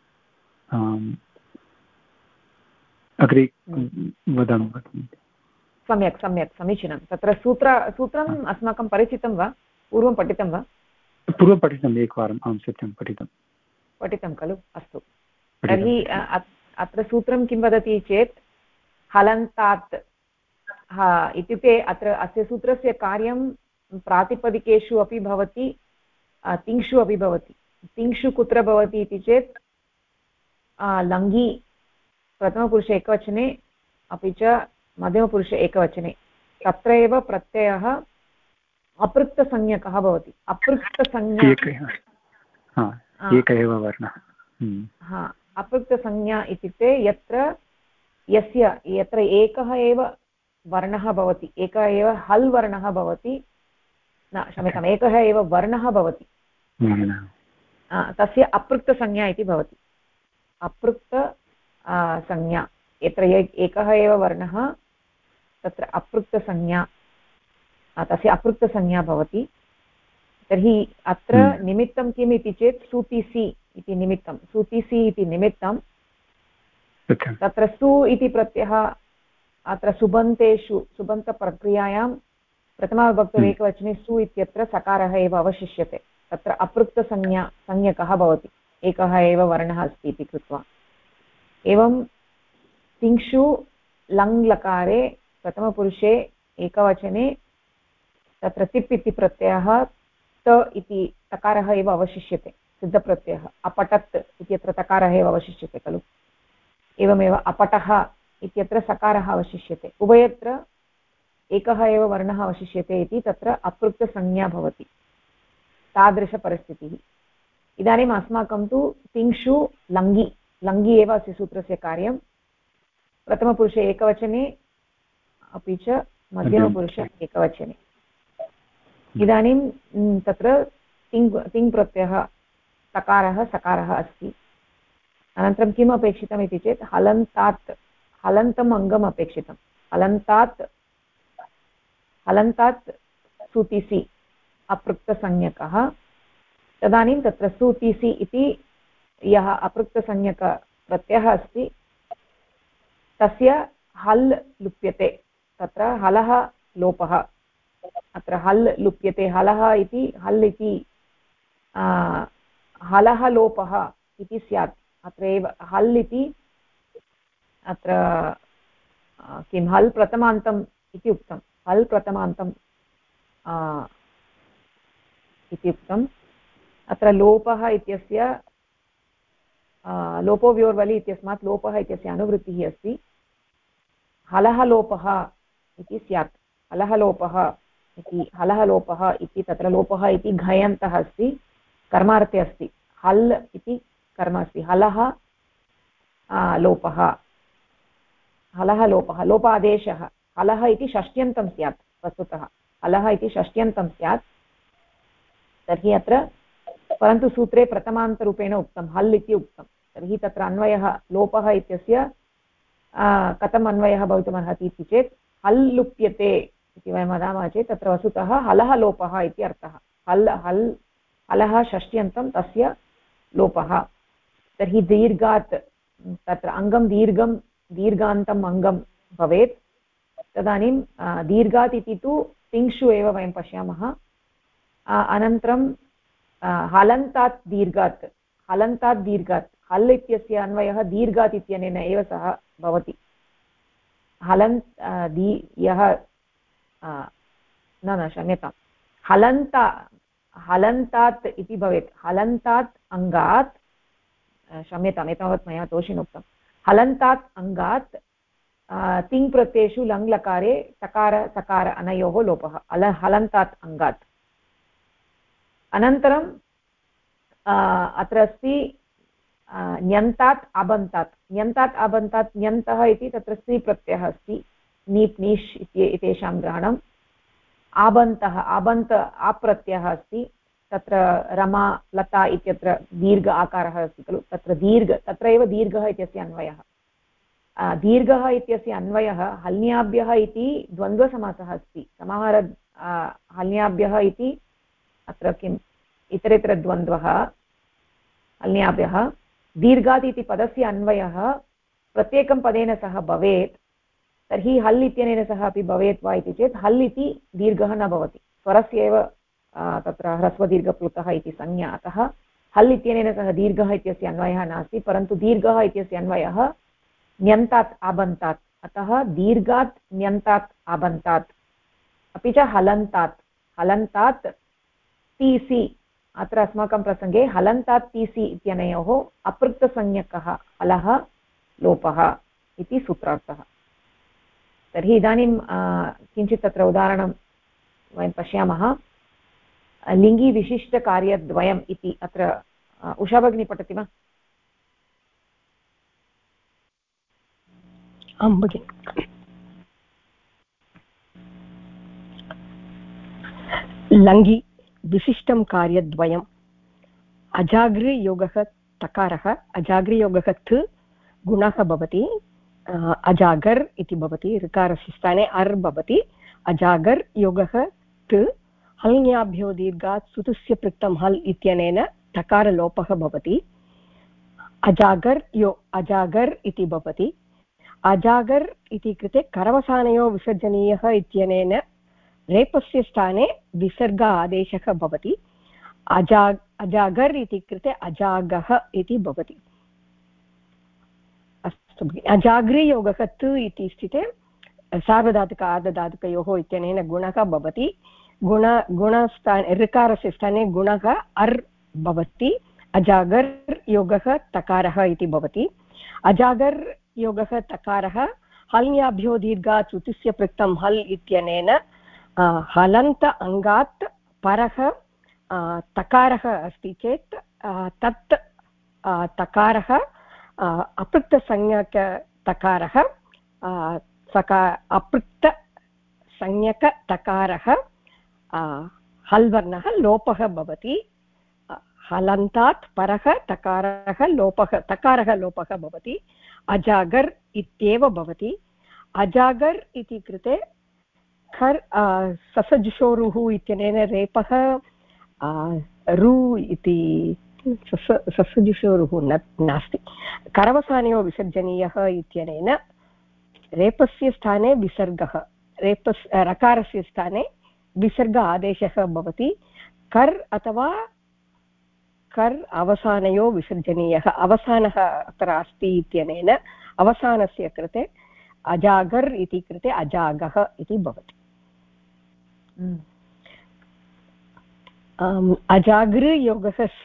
अग्रे वदामि। सम्यक् सम्यक् समीचीनं। तत्र सूत्रम् अस्माकं परिचितं वा, पूर्वं पठितं वा? पूर्वं पठितम् एकवारम्, आं सत्यं पठितं खलु। अस्तु, तर्हि अत्र सूत्रं किं वदति चेत् हलन्तात्, इत्युक्ते अत्र अस्य सूत्रस्य कार्यं प्रातिपदिकेषु अपि भवति, तिङ्क्षु अपि भवति। तिङ्क्षु कुत्र भवति इति चेत् लङ्घि प्रथमपुरुषे एकवचने अपि च मध्यमपुरुषे एकवचने, तत्र एव प्रत्ययः अपृक्तसंज्ञकः भवति। अपृक्तसंज्ञा एक एव वर्णः। अपृक्तसंज्ञा इत्युक्ते यत्र एकः एव वर्णः भवति, एकः एव हल् वर्णः भवति, न क्षम्यताम्, एकः एव वर्णः भवति, तस्य अपृक्तसंज्ञा इति भवति। अपृक्त संज्ञा, यत्र एकः एव वर्णः तत्र अपृक्तसंज्ञा, तस्य अपृक्तसंज्ञा भवति। तर्हि अत्र निमित्तं किम् इति चेत् सुतिसि इति निमित्तं, सुतिसि इति निमित्तं तत्र सु इति प्रत्ययः अत्र सुबन्तप्रक्रियायां प्रथमाविभक्तौ एकवचने सु इत्यत्र सकारः एव अवशिष्यते, तत्र अपृक्तसंज्ञकः भवति, एकः एव वर्णः अस्ति इति कृत्वा। एवं तिङ्क्षु लङ् लकारे प्रथमपुरुषे एकवचने तत्र तिप् इति प्रत्ययः त इति तकारः एव अवशिष्यते, सिद्धप्रत्ययः। अपठत् इत्यत्र तकारः एव अवशिष्यते खलु, एवमेव अपठः इत्यत्र सकारः अवशिष्यते, उभयत्र एकः एव वर्णः अवशिष्यते इति तत्र अपृक्तसंज्ञा भवति, तादृशपरिस्थितिः। इदानीम् अस्माकं तु तिङ्क्षु लङ्घि एव अस्य सूत्रस्य कार्यं, प्रथमपुरुषे एकवचने अपि च मध्यमपुरुषे एकवचने। इदानीं तत्र तिङ् प्रत्ययः तकारः सकारः अस्ति। अनन्तरं किम् अपेक्षितम् इति चेत् हलन्तम् अङ्गम् अपेक्षितं। हलन्तात् सुतिसि अपृक्तसंज्ञकः, तदानीं तत्र सुतिसि इति यः अपृक्तसंज्ञकप्रत्ययः अस्ति तस्य हल् लुप्यते, तत्र हलः लोपः, अत्र हल् लुप्यते। हलः इति हल् इति हलः लोपः इति स्यात्, अत्र एव हल् इति अत्र किं हल् प्रथमान्तम् इति उक्तं, हल् प्रथमान्तम् इति उक्तम्। अत्र लोपः इत्यस्य लोपो व्योर्वलि इत्यस्मात् लोपः इत्यस्य अनुवृत्तिः अस्ति हलः लोपः इति स्यात् हलः लोपः इति हलः लोपः इति तत्र लोपः इति घयन्तः अस्ति कर्मार्थे अस्ति हल् इति कर्म अस्ति हलः लोपः हलः लोपः लोपादेशः हलः इति षष्ट्यन्तं स्यात् वस्तुतः हलः इति षष्ट्यन्तं स्यात् तर्हि अत्र परन्तु सूत्रे प्रथमान्तरूपेण उक्तं हल् इति उक्तं तर्हि तत्र अन्वयः लोपः इत्यस्य कथम् अन्वयः भवितुमर्हति इति चेत् हल् लुप्यते इति वयं वदामः चेत् तत्र वस्तुतः हलः लोपः इति अर्थः हलः षष्ट्यन्तं तस्य लोपः तर्हि दीर्घात् तत्र अङ्गं दीर्घान्तम् अङ्गं भवेत् तदानीं दीर्घात् इति तु तिङ्क्षु एव वयं पश्यामः अनन्तरं हलन्तात् दीर्घात् हल् इत्यस्य अन्वयः दीर्घात् इत्यनेन एव सह भवति यः न क्षम्यतां हलन्तात् इति भवेत् हलन्तात् अङ्गात् क्षम्यताम् एतावत् मया दोषेणोक्तं हलन्तात् अङ्गात् तिङ् प्रत्ययेषु लङ् लकारे तकार सकार अनयोः लोपः हलन्तात् अङ्गात् अनन्तरं अत्र अस्ति न्यन्तात् आबन्तात् न्यन्तः इति तत्र स्त्री प्रत्ययः अस्ति नीप् नीष् इत्येतेषां ग्रहणम् आबन्त आप्रत्ययः अस्ति तत्र रमा लता इत्यत्र दीर्घ आकारः अस्ति खलु तत्र एव दीर्घः इत्यस्य अन्वयः दीर्घः इत्यस्य अन्वयः हल्न्याभ्यः इति द्वन्द्वसमासः अस्ति समाहार हल्न्याभ्यः इति अत्र किम् इतरेतरद्वन्द्वः हल्न्याभ्यः दीर्घात् इति पदस्य अन्वयः प्रत्येकं पदेन सह भवेत् तर्हि हल् इत्यनेन सह अपि भवेत् वा इति चेत् हल् इति दीर्घः न भवति स्वरस्य एव तत्र ह्रस्वदीर्घप्लुतः इति संज्ञा अतः हल् इत्यनेन सह दीर्घः इत्यस्य अन्वयः नास्ति परन्तु दीर्घः इत्यस्य अन्वयः न्यन्तात् आबन्तात् अतः दीर्घात् न्यन्तात् आबन्तात् अपि च हलन्तात् तीसि अत्र अस्माकं प्रसङ्गे हलन्तात् तीसि इत्यनयोः अपृक्तसंज्ञकः हलः लोपः इति सूत्रार्थः तर्हि इदानीं किञ्चित् तत्र उदाहरणं वयं पश्यामः लिङ्गी विशिष्टकार्यद्वयम् इति अत्र उषा भगिनी पठति वा? आं भगिनि लङ्घि विशिष्टं कार्यद्वयम् अजागृयोगः तकारः अजागृयोगः थ गुणः भवति अजागर् इति भवति ऋकारस्य स्थाने अर् भवति अजागर् योगः थ हल्न्याभ्यो दीर्घात् सुतुस्य पृक्तं हल् इत्यनेन तकारलोपः भवति अजागर् इति भवति अजागर् इति कृते करवसानयो विसर्जनीयः इत्यनेन रेपस्य स्थाने विसर्ग आदेशः भवति अजागर् इति कृते अजागः इति भवति अस्तु अजागृयोगः तु इति स्थिते सार्वधातुक आर्धधातुकयोः इत्यनेन गुणः भवति गुणस्थाने ऋकारस्य स्थाने गुणः अर् भवति अजागर् योगः तकारः इति भवति अजागर् योगः तकारः हल्न्याभ्यो दीर्घात् सुतुस्य पृक्तं हल् इत्यनेन हलन्त अङ्गात् परः तकारः अस्ति चेत् तत् तकारः अपृक्तसंज्ञकतकारः अपृक्तसंज्ञकतकारः हल्वर्णः लोपः भवति हलन्तात् परः तकारः लोपः भवति अजागर् इत्येव भवति अजागर् इति कृते खर् ससजुषोरुः इत्यनेन रेपः रु इति ससजुषोरुः नास्ति करवसानयो विसर्जनीयः इत्यनेन रेपस्य स्थाने विसर्गः रकारस्य स्थाने विसर्ग आदेशः भवति कर् अथवा कर् अवसानयो विसर्जनीयः अवसानः अत्र अस्ति इत्यनेन अवसानस्य कृते अजागर् इति कृते अजागः इति भवति अजागृयोगः सु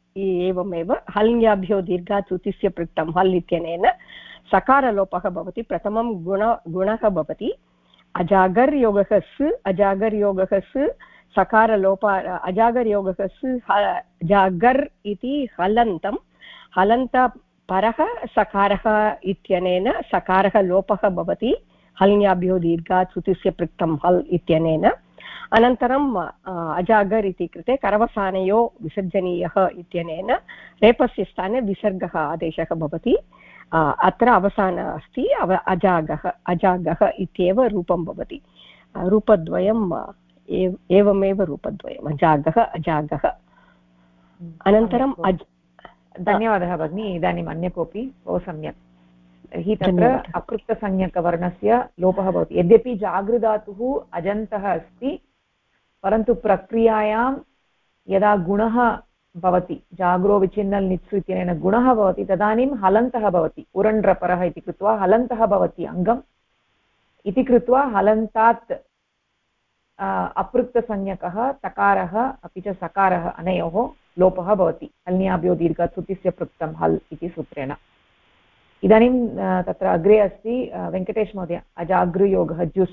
एवमेव हल्ङ्याभ्यो दीर्घात् उत्तिस्य पृक्तं हल् इत्यनेन सकारलोपः भवति प्रथमं गुणः भवति अजागर्योगः स् अजागर्योगः स् सकारलोप अजागर्योगः स् जागर् इति हलन्तं हलन्त परः सकारः इत्यनेन सकारः लोपः भवति हल्ङ्याभ्यो दीर्घात् उत्तिस्य पृक्तं हल् इत्यनेन अनन्तरम् अजागर् इति कृते करवसानयो विसर्जनीयः इत्यनेन रेपस्य स्थाने विसर्गः आदेशः भवति अत्र अवसान अस्ति अजागः इत्येव रूपं भवति रूपद्वयम् एवमेव रूपद्वयम् अजागः अजागः अनन्तरं धन्यवादः भगिनी इदानीम् अन्य कोऽपि बहु सम्यक् तर्हि तत्र अकृक्तसंज्ञकवर्णस्य लोपः भवति यद्यपि जागृधातुः अजन्तः अस्ति परन्तु प्रक्रियायां यदा गुणः भवति जाग्रो विचिन्नल् नित्सु इत्यनेन गुणः भवति तदानीं हलन्तः भवति उरण्ड्रपरः इति कृत्वा हलन्तः भवति अङ्गम् इति कृत्वा हलन्तात् अपृक्तसंज्ञकः तकारः अपि च सकारः अनयोः लोपः भवति हल्न्याभ्यो दीर्घात् सुतिस्य पृक्तं हल् इति सूत्रेण इदानीं तत्र अग्रे अस्ति वेङ्कटेश महोदय अजागृयोगः जुस्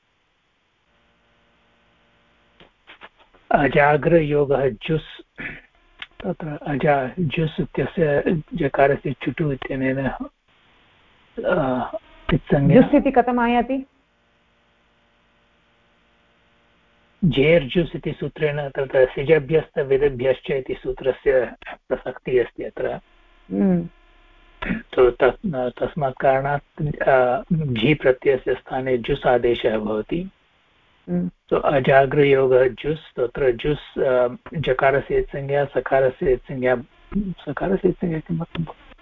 अजाग्रयोगः जुस् तत्र जुस् इत्यस्य जकारस्य चुटु इत्यनेन जुस् इति कथम् आयाति जेर्जुस् इति सूत्रेण तत्र सिजभ्यस्तविदभ्यश्च इति सूत्रस्य प्रसक्तिः अस्ति अत्र तस्मात् कारणात् झि प्रत्ययस्य स्थाने जुस् आदेशः भवति तो अजाग्रयोगः जुस् तत्र जुस् जकारस्य संज्ञा सकारस्य संज्ञा किमर्थं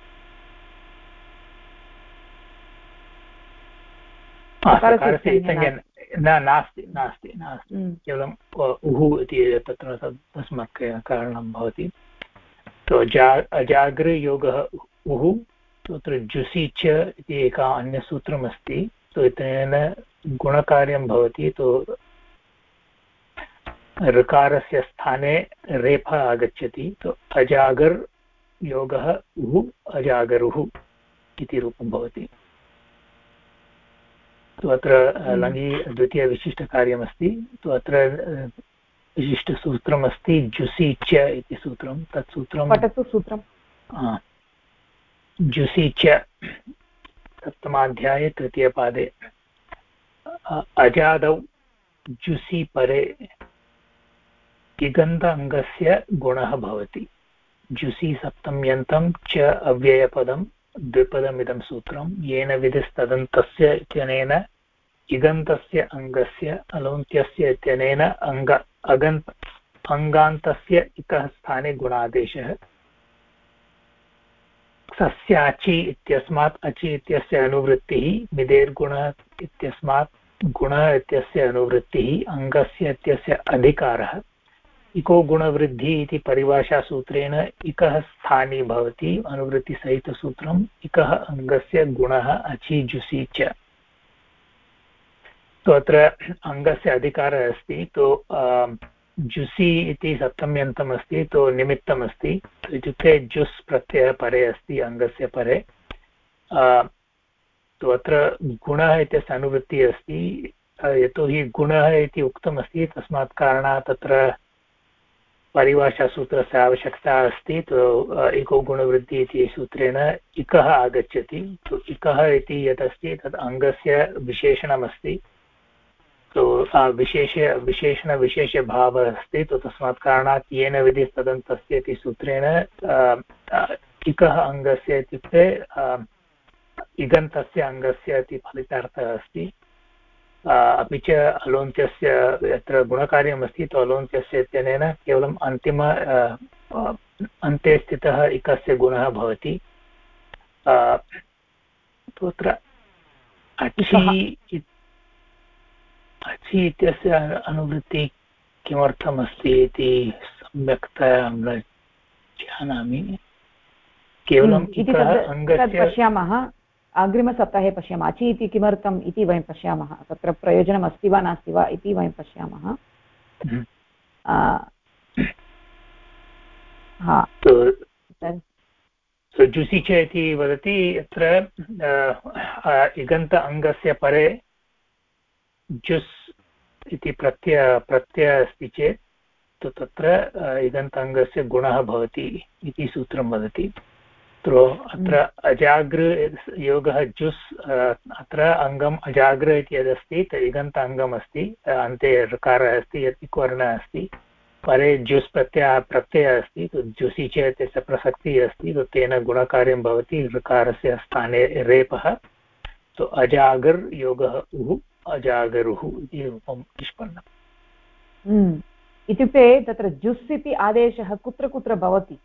सकारस्य संज्ञा नास्ति केवलम् उः इति तत्र तस्मात् कारणं भवति तो अजाग्रयोगः उः तत्र जुसि च इति एका अन्यसूत्रमस्ति तो इत्यनेन गुणकार्यं भवति तो ऋकारस्य स्थाने रेफः आगच्छति तो अजागर् योगः उः अजागरुः इति रूपं भवति तो अत्र लङि द्वितीयविशिष्टकार्यमस्ति तो अत्र विशिष्टसूत्रमस्ति जुसि च इति सूत्रं तत् सूत्रं पठतु सूत्रं जुसि च सप्तमाध्याये तृतीयपादे अजादौ जुसि परे तिगन्त अङ्गस्य गुणः भवति जुसि सप्तम्यन्तं च अव्ययपदं द्विपदमिदं सूत्रं येन विधिस्तदन्तस्य इत्यनेन इगन्तस्य अङ्गस्य अलौन्त्यस्य इत्यनेन अङ्गान्तस्य इतः स्थाने गुणादेशः सस्याचि इत्यस्मात् अचि इत्यस्य अनुवृत्तिः मिदेर्गुणः इत्यस्मात् गुणः इत्यस्य अनुवृत्तिः अङ्गस्य इत्यस्य अधिकारः इको गुणवृद्धिः इति परिभाषासूत्रेण इकः स्थानी भवति अनुवृत्तिसहितसूत्रम् इकः अङ्गस्य गुणः अचि जुसि च तो अत्र अङ्गस्य अधिकारः अस्ति तो जुसि इति सप्तम्यन्तम् अस्ति तो निमित्तम् अस्ति इत्युक्ते जुस् प्रत्ययः परे अस्ति अङ्गस्य परे तो अत्र गुणः इत्यस्य अनुवृत्तिः अस्ति यतोहि गुणः इति उक्तमस्ति तस्मात् कारणात् तत्र परिभाषासूत्रस्य आवश्यकता अस्ति तो इको गुणवृद्धिः इति सूत्रेण इकः आगच्छति तो इकः इति यत् अस्ति तत् अङ्गस्य विशेषणमस्ति तो विशेषणविशेषभावः अस्ति तो तस्मात् कारणात् येन विधिस्तदन्तस्य इति सूत्रेण इकः अङ्गस्य इत्युक्ते इगन्तस्य अङ्गस्य इति फलितार्थः अस्ति अपि च अलोन्त्यस्य यत्र गुणकार्यमस्ति तो अलोन्त्यस्य इत्यनेन केवलम् अन्ते स्थितः इकस्य गुणः भवति तत्र अचि इत्यस्य अनुवृत्तिः किमर्थमस्ति इति सम्यक्तया न जानामि केवलम् इकः अङ्गस्य पश्यामः अग्रिमसप्ताहे पश्यामः अचि इति किमर्थम् इति वयं पश्यामः तत्र प्रयोजनम् अस्ति वा नास्ति वा इति वयं पश्यामः जुसि च इति वदति यत्र इगन्त अङ्गस्य परे जुस् इति प्रत्यय अस्ति चेत् तत्र इगन्ताङ्गस्य गुणः भवति इति सूत्रं वदति। अत्र अजागृ योगः जुस् अत्र अङ्गम् अजागृ इति यदस्ति इगन्ताङ्गम् अस्ति, अन्ते ऋकारः अस्ति, यत् इक्वर्णः अस्ति, परे जुस् प्रत्ययः अस्ति, जुसि चेत् तस्य प्रसक्तिः अस्ति, तेन गुणकार्यं भवति ऋकारस्य स्थाने रेपः। अजागर् योगः उः अजागरुः इति रूपं निष्पन्नम्। इत्युक्ते तत्र जुस् इति आदेशः कुत्र कुत्र भवति?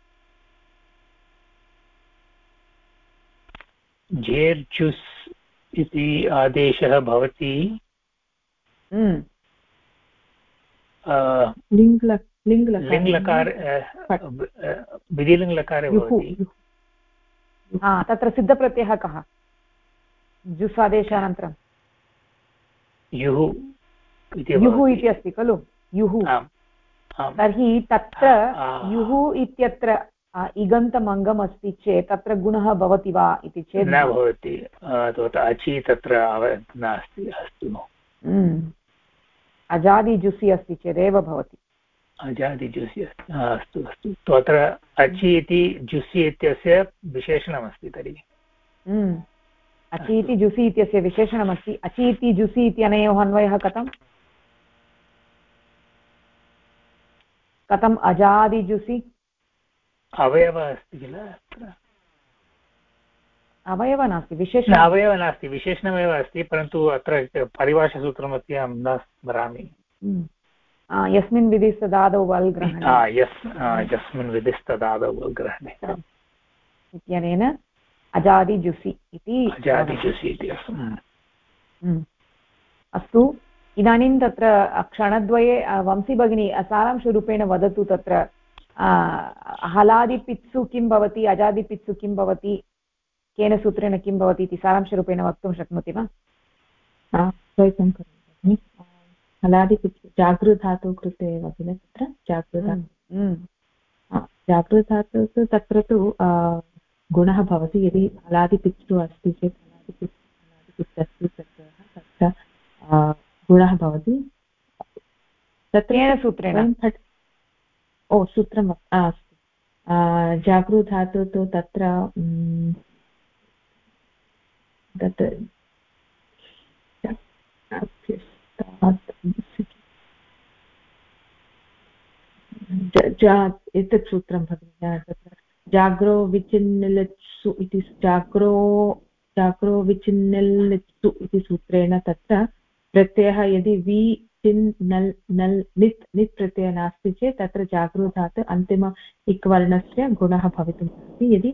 जेर् जुस् इति आदेशः भवति विधिलिङ्गलकारे भवति। तत्र सिद्धप्रत्ययः कः जुस् आदेशानन्तरं? युः इति अस्ति खलु, युः। तर्हि तत्र युः इत्यत्र इगन्तमङ्गम् अस्ति चेत् तत्र गुणः भवति वा इति चेत् न भवति, अचि तत्र नास्ति। अस्तु, अजादिजुसि अस्ति चेदेव भवति। अजादिजुसि अस्तु अस्तु। अत्र अचि इति जुसि इत्यस्य विशेषणमस्ति तर्हि। अचि इति जुसि इत्यस्य विशेषणमस्ति। अचि इति जुसि इत्यनयोः अन्वयः कथम् अजादिजुसि? अवयवः अस्ति किल, अवयवः नास्ति, विशेषणम्। अवयवः नास्ति, विशेषणमेव अस्ति, परन्तु अत्र परिभाषासूत्रमपि अहं न स्मरामि। यस्मिन् विधिस्तदादौ वल् ग्रहणे, यस्मिन् विधिस्तदादौ वल् ग्रहणे इत्यनेन अजादिजुसि इति अस्तु। इदानीं तत्र क्षणद्वये वंशी भगिनी सारांशरूपेण वदतु, तत्र हलादिपित्सु किं भवति, अजादिपित्सु किं भवति, केन सूत्रेण किं भवति इति सारांशरूपेण वक्तुं शक्नोति वा? प्रयत्नं करोमि। हलादिपित्सु जागृधातुः कृते एव किल, तत्र जागृधातुः तु तत्र तु गुणः भवति। यदि हलादिपित्सु अस्ति चेत् हलादिपित्तस्य तत्र गुणः भवति। तत्र सूत्रेण सूत्रम् अस्ति। जागृधातुः तु तत्र एतत् सूत्रं भगिनि, तत्र जाग्रो विचिन्निलत्सु इति जाग्रो विचिन्निलत्सु इति सूत्रेण तत्र प्रत्ययः यदि वि चिन् नल् नल् नित् नित् प्रत्ययः नास्ति चेत् तत्र जागृधातुः अन्तिम इक्वर्णस्य गुणः भवितुमर्हति। यदि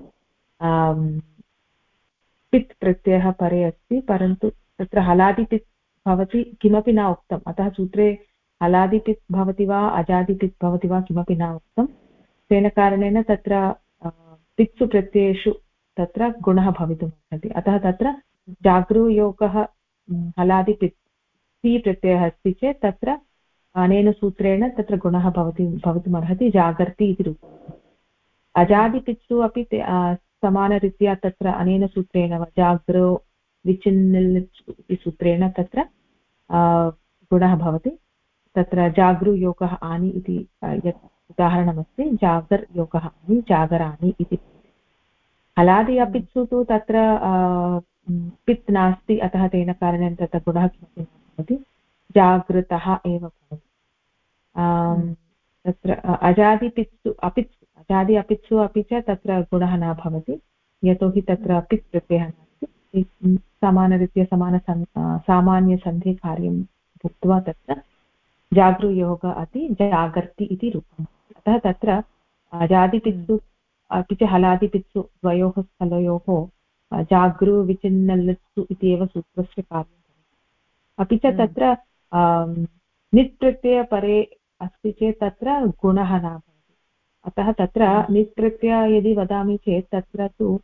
पित् प्रत्ययः परे अस्ति, परन्तु तत्र हलादिपित् भवति किमपि न उक्तम्, अतः सूत्रे हलादिपित् भवति वा अजादिपित् भवति वा किमपि न उक्तं। तेन कारणेन तत्र पित्सु प्रत्ययेषु तत्र गुणः भवितुमर्हति। अतः तत्र जागृयोगः हलादिपित् पि प्रत्ययः अस्ति चेत् तत्र अनेन सूत्रेण तत्र गुणः भवितुमर्हति, जागर्ति इति रूपम्। अजादिपित्सु अपि समानरीत्या तत्र अनेन सूत्रेण जाग्रो विचिन्निल् इति सूत्रेण तत्र गुणः भवति। तत्र जागृयोगः आनि इति यत् उदाहरणमस्ति, जागर् योगः आनि जागराणि इति। हलादि अपित्सु तु तत्र पित् नास्ति, अतः तेन कारणेन तत्र गुणः किमपि न भवति, जागृतः एव भवति। तत्र अजादिपित्सु अजादि अपित्सु अपि च तत्र गुणः न भवति, यतोहि तत्र पित् प्रत्ययः नास्ति। समानरीत्या सामान्यसन्धिकार्यं भुक्त्वा तत्र जागृयोग अति जागर्ति इति रूपम्। अतः तत्र अजादिपित्सु अपि च हलादिपित्सु द्वयोः स्थलयोः जागृविचिन्नल्लत्सु इति एव सूत्रस्य कार्यं भवति। अपि च तत्र नित् प्रत्यय परे अस्ति चेत् तत्र गुणः न भवति। अतः तत्र नित् प्रत्यय यदि वदामि चेत् तत्र तु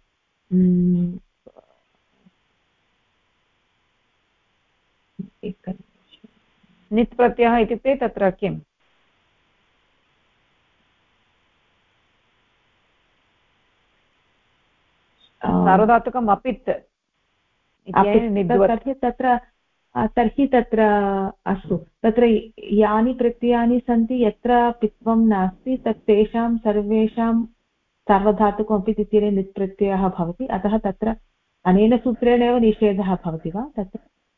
नित् प्रत्ययः इत्युक्ते तत्र किम्? सार्वधातुकम् अपित् तर्हि तत्र अस्तु तत्र यानि प्रत्ययानि सन्ति यत्र पित्वं नास्ति तेषां सर्वेषां सार्वधातुकमपि इत्यनेन नित् प्रत्ययः भवति अतः तत्र अनेन सूत्रेण एव निषेधः भवति वा तत्र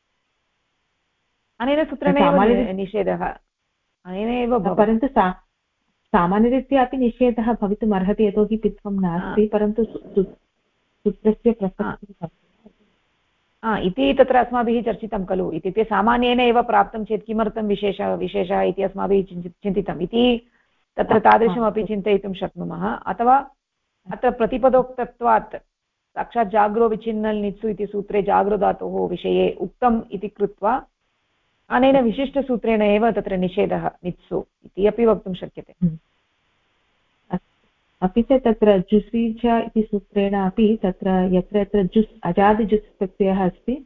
अनेन सूत्रेण निषेधः अनेन एव परन्तु सामान्यरीत्या अपि निषेधः भवितुम् अर्हति यतोहि पित्वं नास्ति परन्तु सूत्रस्य प्रसक्तिः इति तत्र अस्माभिः चर्चितं खलु इत्युक्ते सामान्येन एव प्राप्तं चेत् किमर्थं विशेषः इति अस्माभिः चिन्तितम् इति तत्र तादृशमपि चिन्तयितुं शक्नुमः अथवा अत्र प्रतिपदोक्तत्वात् साक्षात् जाग्रो विच्छिन्नल् नित्सु इति सूत्रे जागृधातोः विषये उक्तम् इति कृत्वा अनेन विशिष्टसूत्रेण एव तत्र निषेधः नित्सु इति अपि वक्तुं शक्यते अपि च तत्र जुसि च इति सूत्रेण अपि तत्र यत्र यत्र जुस् अजादिजुस् प्रत्ययः अस्ति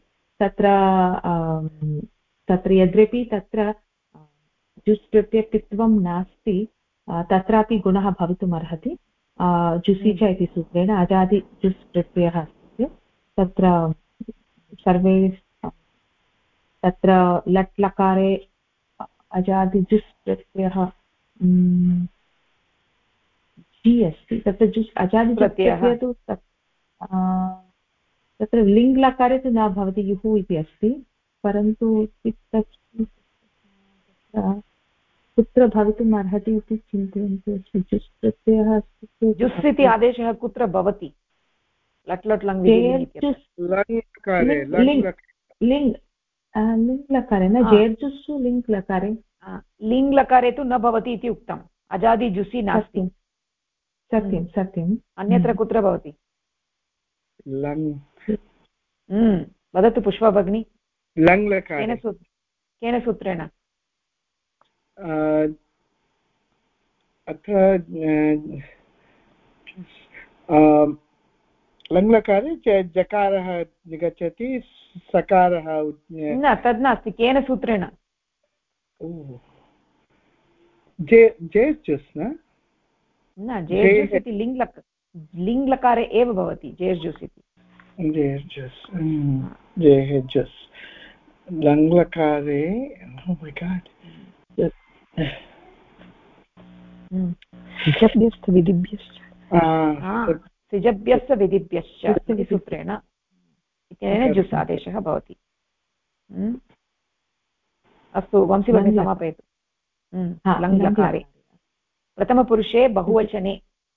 तत्र यद्यपि तत्र जुस् प्रत्ययपित्वं नास्ति तत्रापि गुणः भवितुम् अर्हति जुसि च इति सूत्रेण अजादिजुस् प्रत्ययः अस्ति तत्र सर्वे तत्र लट् लकारे अजादिजुस् प्रत्ययः जि अस्ति तत्र जुस् अजादिप्रत्ययः तु तत्र लिङ् लकारे तु न भवति युः इति अस्ति परन्तु कुत्र भवितुम् अर्हति इति चिन्तयन्ति अस्ति जुस् प्रत्ययः अस्ति जुस् इति आदेशः कुत्र भवति लट् लट् लङ् लिङ् लकारे न जेर्जुस्सु लिङ् लकारे लिङ् लकारे तु न भवति इति उक्तम् अजादिजुसि नास्ति सत्यं सत्यम् अन्यत्र कुत्र भवति वदतु पुष्पा भगिनी लङ् लकारे केन सूत्रेण अत्र लङ् लकारे जकारः निगच्छति सकारः न तद् नास्ति केन सूत्रेण जेर्जुस् न जेर्जुस् इति लिङ् लकारे एव भवति जेर्जुस् इति जेर्जुस् लङ् लकारे सिजभ्यश्च विधिभ्यश्च सिजभ्यश्च विधिभ्यश्च इति सूत्रेण इत्यनेन जुस् आदेशः भवति अस्तु वंशी भगिनी समापयतु लङ् लकारे प्रथमपुरुषे बहुवचने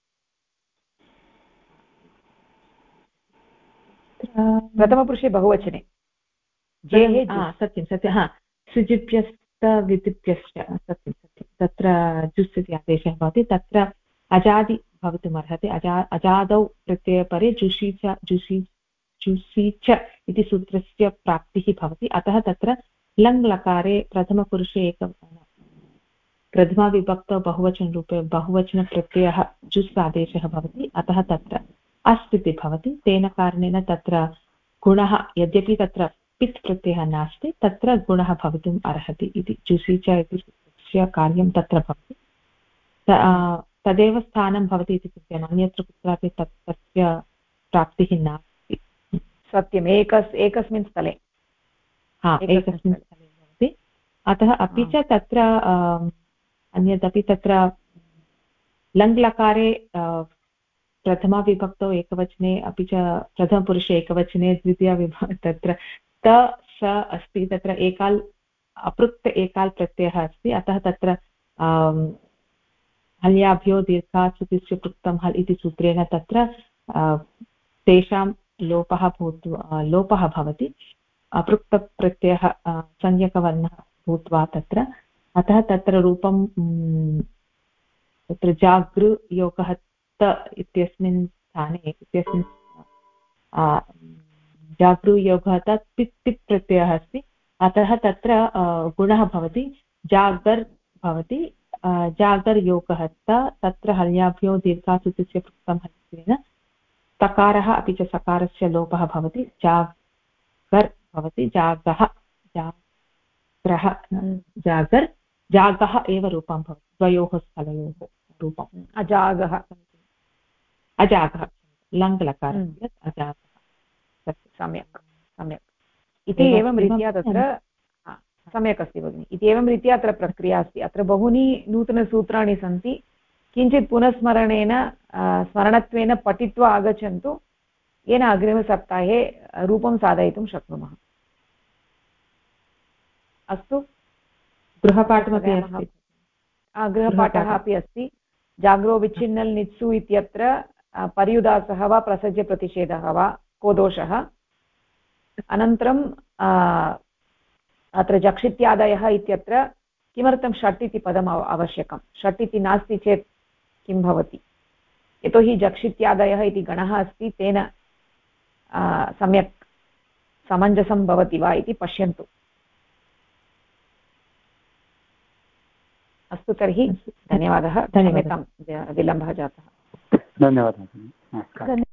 सत्यं सत्यं सृजिभ्यश्च विधिभ्यश्च सत्यं सत्यं तत्र जुस् इति आदेशः भवति तत्र अजादि भवितुम् अर्हति अजादौ प्रत्ययपरे जुषि च इति सूत्रस्य प्राप्तिः भवति अतः तत्र लङ् लकारे प्रथमपुरुषे प्रथमाविभक्तौ बहुवचनरूपे बहुवचनप्रत्ययः जुस् आदेशः भवति अतः तत्र अस् इति भवति तेन कारणेन तत्र गुणः यद्यपि तत्र पित् प्रत्ययः नास्ति तत्र गुणः भवितुम् अर्हति इति जुसि च इति सूत्रस्य कार्यं तत्र भवति तदेव स्थानं भवति इति चिन्तयामि अन्यत्र कुत्रापि तस्य प्राप्तिः नास्ति सत्यम् एकस्मिन् स्थले एकस्मिन् स्थले भवति अतः अपि च तत्र अन्यदपि तत्र लङ् लकारे प्रथमाविभक्तौ एकवचने अपि च प्रथमपुरुषे एकवचने तत्र त स अस्ति तत्र एकाल् अपृक्त एकाल् प्रत्ययः अस्ति अतः तत्र हल्याभ्यो दीर्घात् सुतिस्य पृक्तं हल् इति सूत्रेण तत्र तेषां लोपः भवति अपृक्तप्रत्ययः संज्ञकवर्णः भूत्वा तत्र अतः तत्र रूपं तत्र जागृयोगः त इत्यस्मिन् स्थाने जागृयोगः तत् पित् प्रत्ययः अस्ति अतः तत्र गुणः भवति जागर् भवति जागर्योगः तत्र हल्याभ्यो दीर्घासुतस्य पृक्तं हस्तेन तकारः अपि च सकारस्य लोपः भवति जागर् भवति जागः जाग्रः जागर् जागः एव रूपं भवति द्वयोः स्थलयोः रूपम् अजागः लङ् लकारः अजातः। सम्यक् सम्यक् इति एवं रीत्या तत्र सम्यक् अस्ति भगिनि। इति एवं रीत्या अत्र प्रक्रिया अस्ति। अत्र बहूनि नूतनसूत्राणि सन्ति, किञ्चित् पुनस्मरणेन स्मरणत्वेन पठित्वा आगच्छन्तु, येन अग्रिमसप्ताहे रूपं साधयितुं शक्नुमः। अस्तु, गृहपाठमपि अस्ति। गृहपाठः अपि अस्ति। जाग्रो विच्छिन्नल् नित्सु इत्यत्र पर्युदासः वा प्रसज्यप्रतिषेधः वा को दोषः। अनन्तरं अत्र जक्षित्यादयः इत्यत्र किमर्थं षट् इति पदम् आवश्यकं, षट् इति नास्ति चेत् किं भवति, यतोहि जक्षित्यादयः इति गणः अस्ति, तेन सम्यक् समञ्जसं भवति वा इति पश्यन्तु। अस्तु, तर्हि धन्यवादः। क्षम्यतां विलम्बः जातः। धन्यवादः।